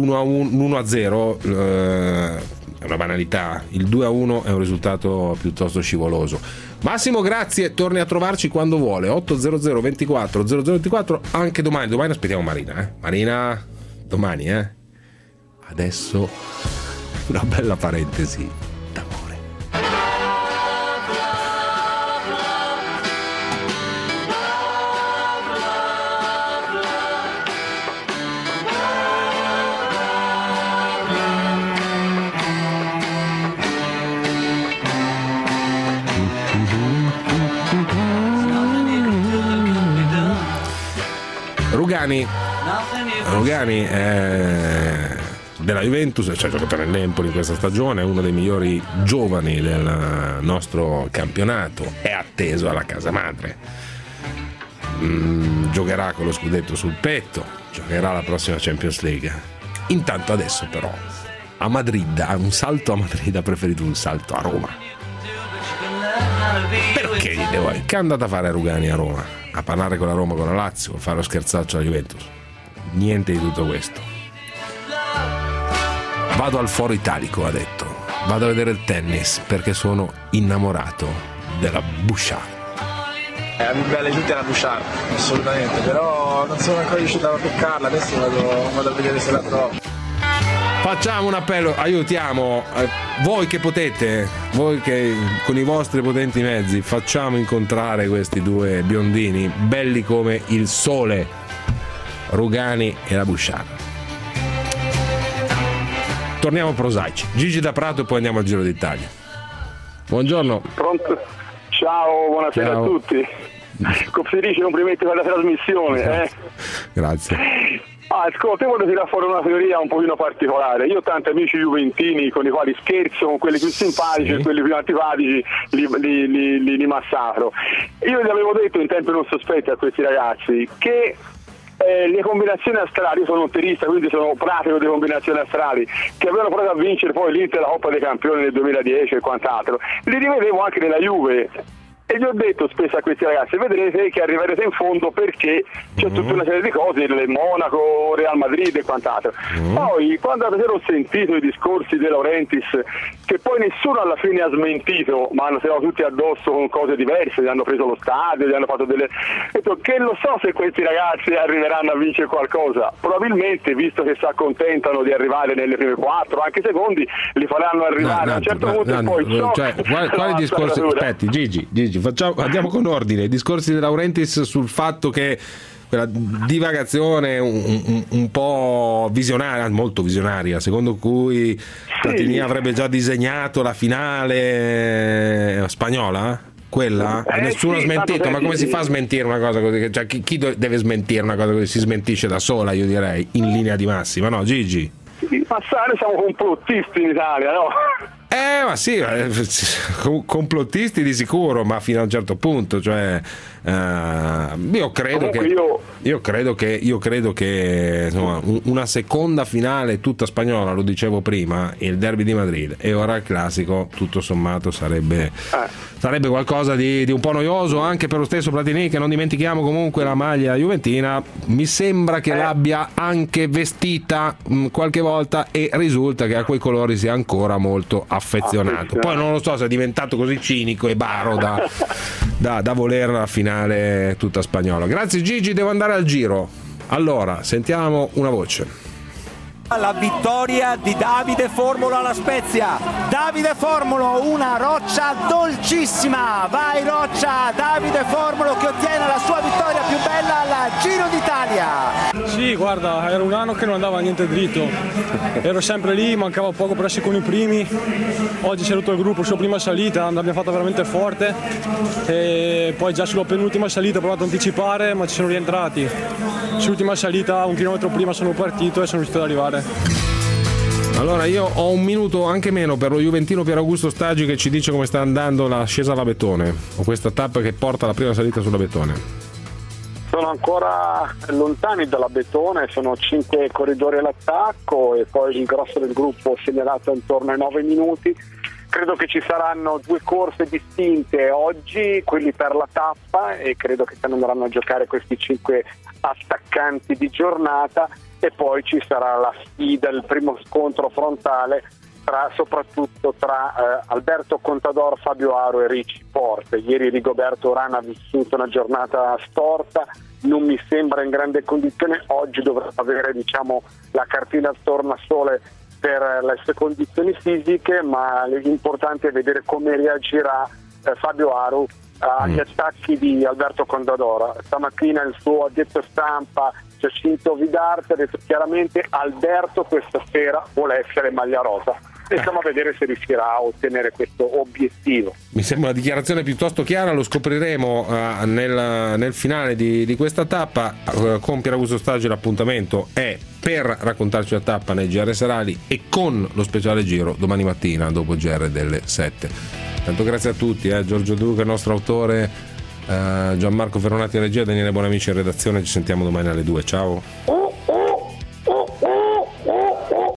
l'1-0 è una banalità, il 2-1 è un risultato piuttosto scivoloso. Massimo, grazie, torni a trovarci quando vuole. 800 24 0024 anche domani aspettiamo Marina. Marina, domani adesso una bella parentesi d'amore. Rugani della Juventus, cioè giocatore nell'Empoli in questa stagione, è uno dei migliori giovani del nostro campionato, è atteso alla casa madre, giocherà con lo scudetto sul petto, giocherà la prossima Champions League. Intanto adesso però a Madrid, ha un salto a Madrid, ha preferito un salto a Roma. Perché che è andata a fare Rugani a Roma? A parlare con la Roma, con la Lazio, a fare lo scherzaccio alla Juventus? Niente di tutto questo. Vado al Foro Italico, ha detto, vado a vedere il tennis perché sono innamorato della Bouchard. Mi belle tutte la Bouchard, assolutamente, però non sono ancora riuscito a toccarla, adesso vado a vedere se la trovo. Facciamo un appello, aiutiamo voi che potete, voi che con i vostri potenti mezzi, facciamo incontrare questi due biondini belli come il sole, Rugani e la Bouchard. Torniamo prosaici. Gigi da Prato e poi andiamo al Giro d'Italia. Buongiorno. Pronto? Ciao, buonasera a tutti. Felice, complimenti per la trasmissione. Grazie. Ascolta, io voglio tirare fuori una teoria un pochino particolare. Io ho tanti amici juventini con i quali scherzo, con quelli più simpatici e quelli più antipatici li massacro. Io gli avevo detto in tempi non sospetti a questi ragazzi che le combinazioni astrali, io sono un terista, quindi sono pratico di combinazioni astrali, che avevano provato a vincere poi l'Inter la Coppa dei Campioni nel 2010 e quant'altro, li rivedevo anche nella Juve. E gli ho detto spesso a questi ragazzi, vedrete che arriverete in fondo perché c'è tutta una serie di cose, il Monaco, Real Madrid e quant'altro. Poi quando ho sentito i discorsi De Laurentiis, che poi nessuno alla fine ha smentito, ma hanno tirato tutti addosso con cose diverse, gli hanno preso lo stadio, gli hanno fatto delle... Ho detto che lo so se questi ragazzi arriveranno a vincere qualcosa, probabilmente visto che si accontentano di arrivare nelle prime 4, anche secondi, li faranno arrivare a un certo punto e poi... quali discorsi? Aspetti, Gigi. Andiamo con ordine. I discorsi di Laurentiis sul fatto che quella divagazione un po' visionaria, molto visionaria, secondo cui Platini avrebbe già disegnato la finale spagnola, quella? Nessuno ha smentito, ma come si fa a smentire una cosa così? Cioè, chi deve smentire una cosa così? Si smentisce da sola, io direi, in linea di massima, no Gigi? Ma noi siamo complottisti in Italia, no? Ma sì, complottisti di sicuro, ma fino a un certo punto, cioè Io credo che insomma, una seconda finale tutta spagnola, lo dicevo prima, il derby di Madrid e ora il classico, tutto sommato sarebbe qualcosa di un po' noioso anche per lo stesso Platini, che non dimentichiamo comunque la maglia juventina, mi sembra che l'abbia anche vestita qualche volta e risulta che a quei colori sia ancora molto affezionato. Poi non lo so se è diventato così cinico e baro da voler la finale tutta spagnola. Grazie Gigi, devo andare al giro. Allora, sentiamo una voce. La vittoria di Davide Formolo alla Spezia. Davide Formolo, una roccia dolcissima. Vai Roccia, Davide Formolo che ottiene la sua vittoria più bella al Giro d'Italia. Sì, guarda, era un anno che non andava niente dritto. Ero sempre lì, mancava poco per essere con i primi. Oggi c'è tutto il gruppo, sulla prima salita, l'abbiamo fatta veramente forte. E poi già sulla penultima salita ho provato a anticipare, ma ci sono rientrati. Sull'ultima salita, un chilometro prima sono partito e sono riuscito ad arrivare. Allora io ho un minuto, anche meno, per lo juventino Pier Augusto Staggi che ci dice come sta andando la scesa alla Bettone, o questa tappa che porta la prima salita sulla Bettone. Sono ancora lontani dalla Bettone, sono 5 corridori all'attacco e poi il grosso del gruppo segnalato intorno ai 9 minuti. Credo che ci saranno 2 corse distinte oggi, quelli per la tappa, e credo che se ne andranno a giocare questi 5 attaccanti giornata, e poi ci sarà la sfida, il primo scontro frontale soprattutto tra Alberto Contador, Fabio Aro e Ricci Porte. Ieri Rigoberto Urán ha vissuto una giornata storta, non mi sembra in grande condizione, oggi dovrà avere la cartina al tornasole per le sue condizioni fisiche, ma l'importante è vedere come reagirà Fabio Aro agli attacchi di Alberto Contador. Stamattina il suo addetto stampa Giacinto Vidarte ha detto chiaramente: Alberto questa sera vuole essere maglia rosa, e stiamo a vedere se riuscirà a ottenere questo obiettivo. Mi sembra una dichiarazione piuttosto chiara, lo scopriremo nel finale di questa tappa. Con Pier Augusto Staggi l'appuntamento è per raccontarci la tappa nei GR serali e con lo speciale giro domani mattina dopo il GR delle 7. Tanto grazie a tutti, Giorgio Duca, il nostro autore, Gianmarco Ferronati in regia, Daniele Bonamici in redazione. Ci sentiamo domani alle 2. Ciao.